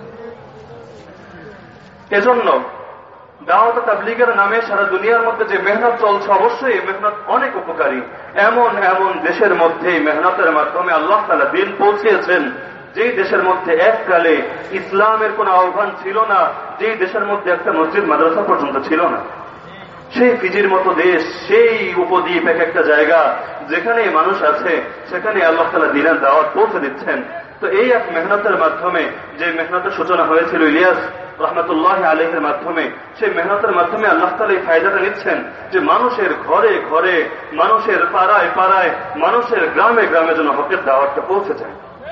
এজন্য দাওয়াত তাবলীগের নামে সারা দুনিয়ার মধ্যে যে মেহনত চলছে, অবশ্যই এই মেহনত অনেক উপকারী। এমন এমন দেশের মধ্যে মেহনতের মাধ্যমে আল্লাহ তাআলা দিন পৌঁছিয়েছেন, যেই দেশের মধ্যে এককালে ইসলামের কোন আহ্বান ছিল না, যেই দেশের মধ্যে একটা মসজিদ মাদ্রাসা পর্যন্ত ছিল না। সেই ফিজির মতো দেশ, সেই উপদ্বীপ, এক একটা জায়গা যেখানে মানুষ আছে, সেখানে আল্লাহ তাআলা দিনের দাওয়াত পৌঁছে দিচ্ছেন। তো এই এক মেহনতের মাধ্যমে, যে মেহনতের সূচনা হয়েছিল ইলিয়াস রহমতুল্লাহ আলাইহির মাধ্যমে, সেই মেহনতের মাধ্যমে আল্লাহ তাআলা এই ফায়দাটা নিচ্ছেন যে মানুষের ঘরে ঘরে, মানুষের পাড়ায় পাড়ায়, মানুষের গ্রামে গ্রামে যেন হকের দাওয়াতটা পৌঁছে যায়।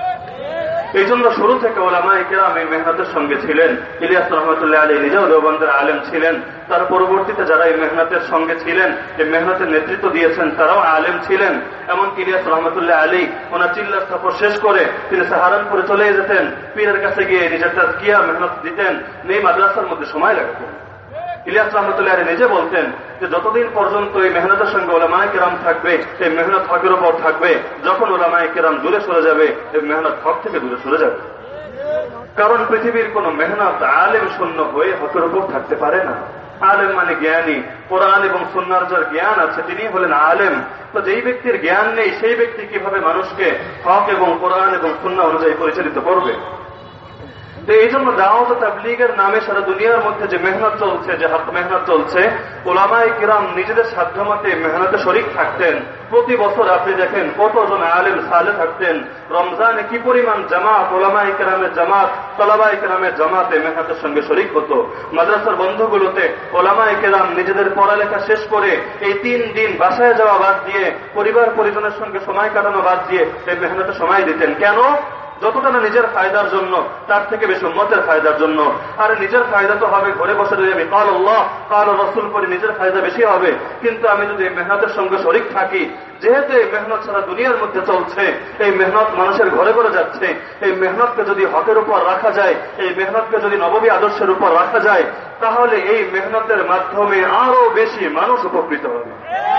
এই জন্য শুরু থেকে ওলামায়ে কেরাম এই মেহনতের সঙ্গে ছিলেন। ইলিয়াস রহমতুল্লাহ আলাইহি নিজেও দেওবন্দের আলেম ছিলেন, তার পরবর্তীতে যারা এই মেহনতের সঙ্গে ছিলেন, এই মেহনতের নেতৃত্ব দিয়েছেন, তারাও আলেম ছিলেন। এমনকি ইলিয়াস রহমতুল্লাহ আলাইহি ওনার চিল্লার সফর শেষ করে তিনি সাহারানপুরে চলে যেতেন, পীরের কাছে গিয়ে নিজের তাজকিয়া মেহনত দিতেন, এই মাদ্রাসার মধ্যে সময় লাগতেন। ইলিয়াস রহমতুল্লাহ আলাইহি নিজে বলতেন যে যতদিন পর্যন্ত এই মেহনতের সঙ্গে ওলামায়ে কেরাম থাকবে, এই মেহনত হকের উপর থাকবে, যখন ওলামায়ে কেরাম দূরে সরে যাবে, এই মেহনত হক থেকে দূরে সরে যাবে। কারণ পৃথিবীর কোন মেহনত আলেম শূন্য হয়ে হকের উপর থাকতে পারে না। আলেম মানে জ্ঞানী, কোরআন এবং সুন্নাহর যার জ্ঞান আছে তিনি হলেন আলেম। তো যেই ব্যক্তির জ্ঞান নেই, সেই ব্যক্তি কিভাবে মানুষকে হক এবং কোরআন এবং সুন্নাহ অনুযায়ী পরিচালিত করবে? তো এই জন্য দাওয়াত তাবলীগের নামে সারা দুনিয়ার মধ্যে যে মেহনত চলছে, যে হক মেহনত চলছে, ওলামায়ে কিরাম নিজেদের সাধ্যমতে মেহনতে শরীক থাকতেন। প্রতি বছর আপনি দেখেন কতজন আলেম সালে থাকতেন। রমজানে কি পরিমাণ জামাত, ওলামায়ে কিরামের জামাত, তলাবায়ে কিরামের জামাতে মেহনতের সঙ্গে শরীক হতো। মাদ্রাসার বন্ধগুলোতে ওলামায়ে কিরাম নিজেদের পড়ালেখা শেষ করে এই তিন দিন বাসায় যাওয়া বাদ দিয়ে, পরিবার পরিজনের সঙ্গে সময় কাটানো বাদ দিয়ে এই মেহনতে সময় দিতেন। কেন? যতটা না নিজের ফায়দার জন্য, তার থেকে বেশি উম্মতের ফায়দার জন্য। আর নিজের ফায়দা তো হবে ঘরে বসে যদি আমি কাল আল্লাহ কাল রাসূল পড়ি, নিজের ফায়দা বেশি হবে। কিন্তু আমি যদি এই মেহনতের সঙ্গে শরীক থাকি, যেহেতু এই মেহনত সারা দুনিয়ার মধ্যে চলছে, এই মেহনত মানুষের ঘরে ঘরে যাচ্ছে, এই মেহনতকে যদি হকের উপর রাখা যায়, এই মেহনতকে যদি নববী আদর্শের উপর রাখা যায়, তাহলে এই মেহনতের মাধ্যমে আরো বেশি মানুষ উপকৃত হবে।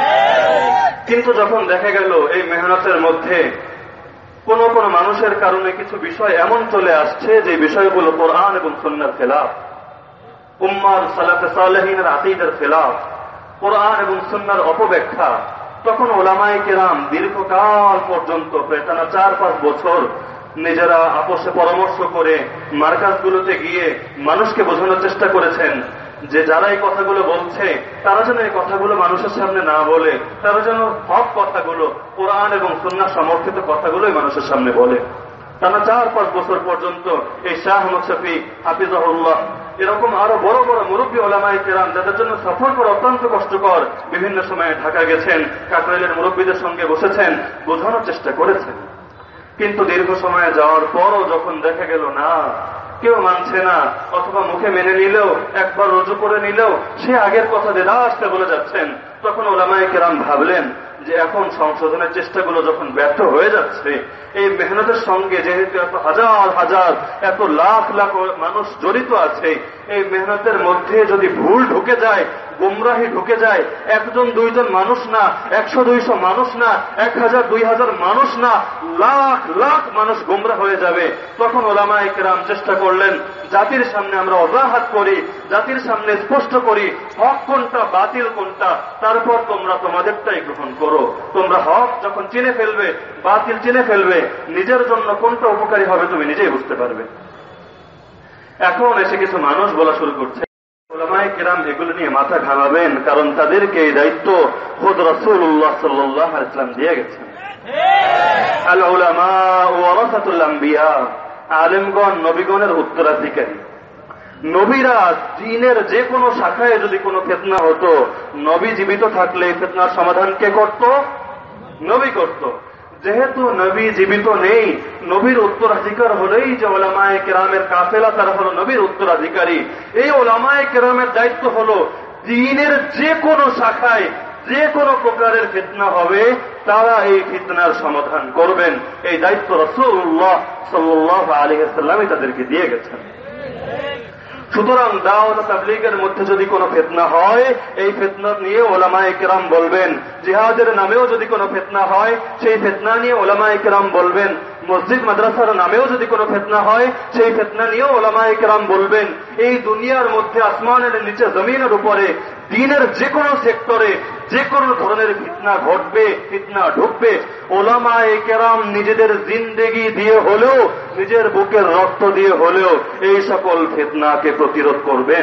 কিন্তু যখন দেখা গেল এই মেহনতের মধ্যে কোন কোন মানুষের কারণে কিছু বিষয় এমন চলে আসছে যে বিষয়গুলো কোরআন এবং সুন্নাহর খেলাফ, উম্মার সালাফে সালেহিনের আকীদার খেলাফ, কোরআন এবং সুন্নাহর অপব্যাখ্যা, তখন ওলামায়ে কেরাম দীর্ঘকাল পর্যন্ত, প্রায় টানা চার পাঁচ বছর নিজেরা আপোষে পরামর্শ করে মার্কাজগুলোতে গিয়ে মানুষকে বোঝানোর চেষ্টা করেছেন যে যারা এই কথাগুলো বলছে, তারা যেন এই কথাগুলো মানুষের সামনে না বলে, তারা যেন হক কথাগুলো, কোরআন এবং সুন্নাহ সমর্থিত কথাগুলোই মানুষের সামনে বলে। টানা চার পাঁচ বছর পর্যন্ত এই শাহ আহমদ শফী হাফিজাহুল্লাহ, এরকম আরো বড় বড় মুরব্বী ওলামায়ে কেরাম, যাদের জন্য সফর করা অত্যন্ত কষ্টকর, বিভিন্ন সময়ে ঢাকা গেছেন, কাকরাইলের মুরব্বীদের সঙ্গে বসেছেন, বোঝানোর চেষ্টা করেছেন। কিন্তু দীর্ঘ সময়ে যাওয়ার পরও যখন দেখা গেল না, কেউ মানছে না, অথবা মুখে মেনে নিলেও, একবার রুজু করে নিলেও সে আগের কথা দেদাসটা বলে যাচ্ছেন, তখন ওলামায়ে কেরাম ভাবলেন যে এখন সংশোধনের চেষ্টাগুলো যখন ব্যর্থ হয়ে যাচ্ছে, এই মেহনতের সঙ্গে যেহেতু এত হাজার হাজার এত লাখ লাখ মানুষ জড়িত আছে, এই মেহনতের মধ্যে যদি ভুল ঢুকে যায়, গুমরাহি ঢুকে যায়, একজন দুইজন মানুষ না, একশো দুইশো মানুষ না, এক হাজার দুই হাজার মানুষ না, লাখ লাখ মানুষ গুমরা হয়ে যাবে। তখন ওলামায়ে কেরাম চেষ্টা করলেন জাতির সামনে আমরা অজাহাত করি, জাতির সামনে স্পষ্ট করি হক কোনটা বাতিল কোনটা, তারপর তোমরা তোমাদেরটাই গ্রহণ করো। তোমরা হক যখন চিনে ফেলবে, বাতিল চিনে ফেলবে, নিজের জন্য কোনটা উপকারী হবে তুমি নিজেই বুঝতে পারবে। এখন এসে কিছু মানুষ বলা শুরু করছে, ওলামায়ে কেরাম এগুলো নিয়ে মাথা ঘামাবেন, কারণ তাদেরকে এই দায়িত্ব খোদ রাসূলুল্লাহ সাল্লাল্লাহু আলাইহি ওয়াসাল্লাম দিয়ে গেছেন। আল উলামা ওয়ারাসাতুল আম্বিয়া, আলেমগণ নবীগণের উত্তরাধিকারী। নবীরা দ্বীনের যে কোনো শাখায় যদি কোনো ফিতনা হতো, নবী জীবিত থাকলে এই ফিতনার সমাধান কে করত? নবী করত। যেহেতু নবী জীবিত নেই, নবীর উত্তরাধিকার হলেই যে ওলামায়ে কেরামের কাফেলা, তারা হলো নবীর উত্তরাধিকারী। এই ওলামায়ে কেরামের দায়িত্ব হলো দ্বীনের যে কোনো শাখায় যে কোনো প্রকারের ফিতনা হবে, তারা এই ফিতনার সমাধান করবেন। এই দায়িত্ব রাসূলুল্লাহ সাল্লাল্লাহু আলাইহি ওয়াসাল্লামই তাদেরকে দিয়ে গেছেন। সুতরাং দাওয়াত তাবলীগের মধ্যে যদি কোনো ফিতনা হয়, এই ফিতনা নিয়ে ওলামায়ে কেরাম বলবেন। জিহাদের নামেও যদি কোনো ফিতনা হয়, সেই ফিতনা নিয়ে ওলামায়ে কেরাম বলবেন। মসজিদ মাদ্রাসার নামেও যদি কোনো ফিতনা হয়, সেই ফিতনা নিয়েও ওলামায়ে কেরাম বলবেন। এই দুনিয়ার মধ্যে আসমানের নিচে জমিনের উপরে দ্বীনের যে কোনো সেক্টরে যে কোনো ধরনের ফিতনা ঘটবে, ফিতনা ঢুকবে, ওলামায়ে কেরাম নিজেদের জিন্দেগি দিয়ে হলেও, নিজের বুকের রক্ত দিয়ে হলেও এই সকল ফিতনাকে প্রতিরোধ করবেন।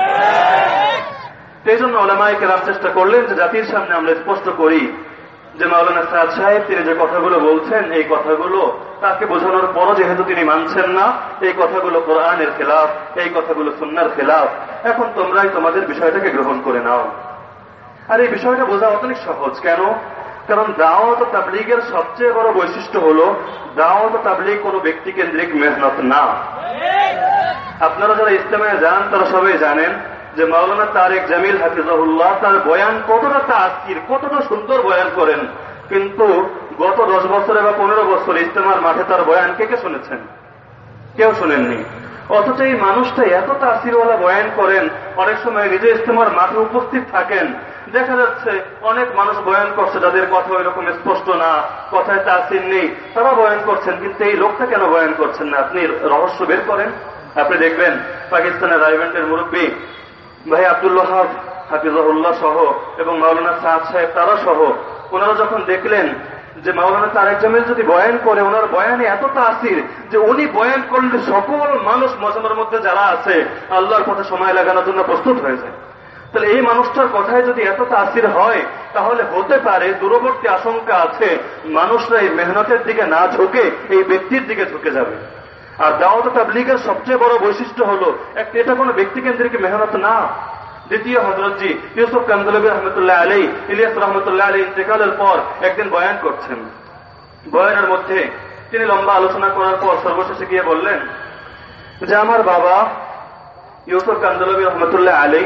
সেই জন্য ওলামায়ে কেরাম চেষ্টা করলেন যে জাতির সামনে আমরা স্পষ্ট করি যে মাওলানা সাদ সাহেব তিনি যে কথাগুলো বলছেন, এই কথাগুলো তাকে বোঝানোর পরও যেহেতু তিনি মানছেন না, এই কথাগুলো কোরআনের খেলাফ, এই কথাগুলো সুন্নাহর খেলাফ, এখন তোমরাই তোমাদের বিষয়টাকে গ্রহণ করে নাও। আর এই বিষয়টা বোঝা অনেক সহজ। কেন? কারণ দাওয়াত ও তাবলীগের সবচেয়ে বড় বৈশিষ্ট্য হলো দাওয়াত ও তাবলীগ কোনো ব্যক্তি কেন্দ্রিক মেহনত না। আপনারা যারা ইসলামে যান তারা সবাই জানেন যে মাওলানা তারেক জামিল হাফিজাহুল্লাহ তার বয়ান কতটা তাসির, কতটা সুন্দর বয়ান করেন, কিন্তু গত দশ বছরে বা পনেরো বছর ইজতেমার মাঠে তার বয়ান কে কে শুনেছেন? কেউ শুনেননি। অথচ এই মানুষটা এত তাসিরওয়ালা বয়ান করেন, অনেক সময় নিজে ইজতেমার মাঠে উপস্থিত থাকেন, দেখা যাচ্ছে অনেক মানুষ বয়ান করছে যাদের কথা ওই রকম স্পষ্ট না, কথায় তাসির নেই, তারা বয়ান করছেন, কিন্তু এই লোকটা কেন বয়ান করছেন না? আপনি রহস্য বের করেন। আপনি দেখবেন পাকিস্তানের রায়বেন্ডের মুরব্বী ভাই আব্দুল ওয়াহাব হাফিজাহুল্লাহ সহ এবং মাওলানা সাদ সাহেব তারা সহ, ওনারা যখন দেখলেন যে মাওলানা তারেক জামিল যদি বয়ান করে, ওনার বয়ানে এত তাসির যে উনি বয়ান করলে সকল মানুষ মজমার মধ্যে যারা আছে আল্লাহর পথে সময় লাগানোর জন্য প্রস্তুত হয়ে যায়। তাহলে এই মানুষটার কথায় যদি এত তাসির হয়, তাহলে হতে পারে দূরবর্তী আশঙ্কা আছে মানুষরা এই মেহনতের দিকে না ঝুঁকে এই ব্যক্তির দিকে ঝুঁকে যাবে। আর দাওয়াত তাবলীগের সবচেয়ে বড় বৈশিষ্ট্য হলো একটা, এটা কোনো ব্যক্তি কেন্দ্রিক মেহনত না। দ্বিতীয় হযরতজি ইউসুফ কান্দলবী রহমতুল্লাহ আলাইহি, ইলিয়াস রহমতুল্লাহ আলাইহি ইন্তেকালের পর একদিন বয়ান করছেন। বয়ানের মধ্যে তিনি লম্বা আলোচনা করার পর সর্বশেষে গিয়ে বললেন যে আমার বাবা ইউসুফ কান্দলবী রহমতুল্লাহ আলাইহি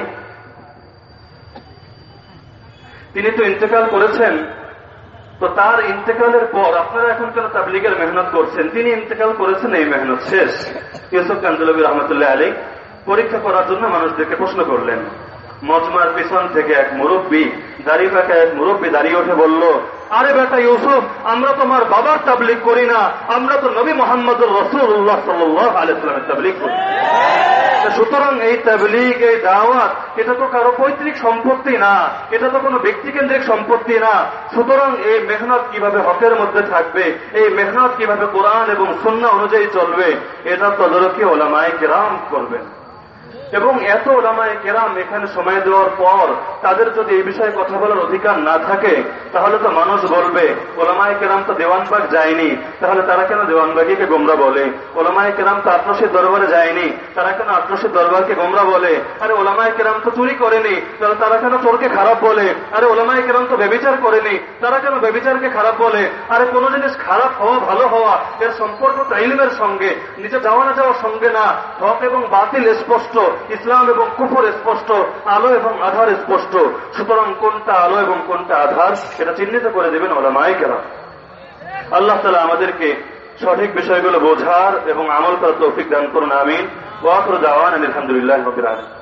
তিনি তো ইন্তেকাল করেছেন, তো তার ইন্তেকালের পর আপনারা এখন কেন তাবলীগের মেহনত করছেন? তিনি ইন্তেকাল করেছেন, এই মেহনত শেষ। ইউসুফ কান্দলবী রহমতুল্লাহ আলাইহি পরীক্ষা করার জন্য মানুষদেরকে প্রশ্ন করলেন। মজমার পিছন থেকে এক মুরব্বী, দাড়ি পাকা এক মুরব্বী দাঁড়িয়ে উঠে বলল, আরে বেটা ইউসুফ, আমরা তোমার বাবার তাবলীগ করি না, আমরা তো নবী মুহাম্মদুর রাসূলুল্লাহ সাল্লাল্লাহু আলাইহি ওয়াসাল্লামের তাবলীগ করি। সুতরাং এই তাবলীগ, এই দাওয়াত, এটা তো কারো পৈতৃক সম্পত্তি না, এটা তো কোনো ব্যক্তিকেন্দ্রিক সম্পত্তি না। সুতরাং এই মেহনত কিভাবে হকের মধ্যে থাকবে, এই মেহনত কিভাবে কোরআন এবং সুন্নাহ অনুযায়ী চলবে, এটা তদারকি ওলামায়ে কেরাম করবেন। এবং এত ওলামায়ে কেরাম এখানে সময় দেওয়ার পর তাদের যদি এই বিষয়ে কথা বলার অধিকার না থাকে, তাহলে তো মানুষ বলবে ওলামায়ে কেরাম তো দেওয়ানবাগ যায়নি, তাহলে তারা কেন দেওয়ানবাগীকে গোমরা বলে? ওলামায়ে কেরাম তো আটরশির দরবারে যায়নি, তারা কেন আটরশির দরবারকে গোমরা বলে? আরে ওলামায়ে কেরাম তো চুরি করেনি, তাহলে তারা কেন চোরকে খারাপ বলে? আরে ওলামায়ে কেরাম তো ব্যভিচার করেনি, তারা কেন ব্যভিচারকে খারাপ বলে? আরে কোন জিনিস খারাপ হওয়া ভালো হওয়া এর সম্পর্ক তো ইলমের সঙ্গে, নিচে যাওয়া না যাওয়ার সঙ্গে না। হক এবং বাতিল স্পষ্ট, ইসলাম এবং কুফর স্পষ্ট, আলো এবং আধার স্পষ্ট। সুতরাং কোনটা আলো এবং কোনটা আধার সেটা চিহ্নিত করে দেবেন ওলামায়ে কেরাম। আল্লাহ তাআলা আমাদেরকে সঠিক বিষয়গুলো বোঝার এবং আমল করার তৌফিক দান করুন, আমিন। ওয়া আখিরু দাওয়ানা আলহামদুলিল্লাহি রাব্বিল আলামিন।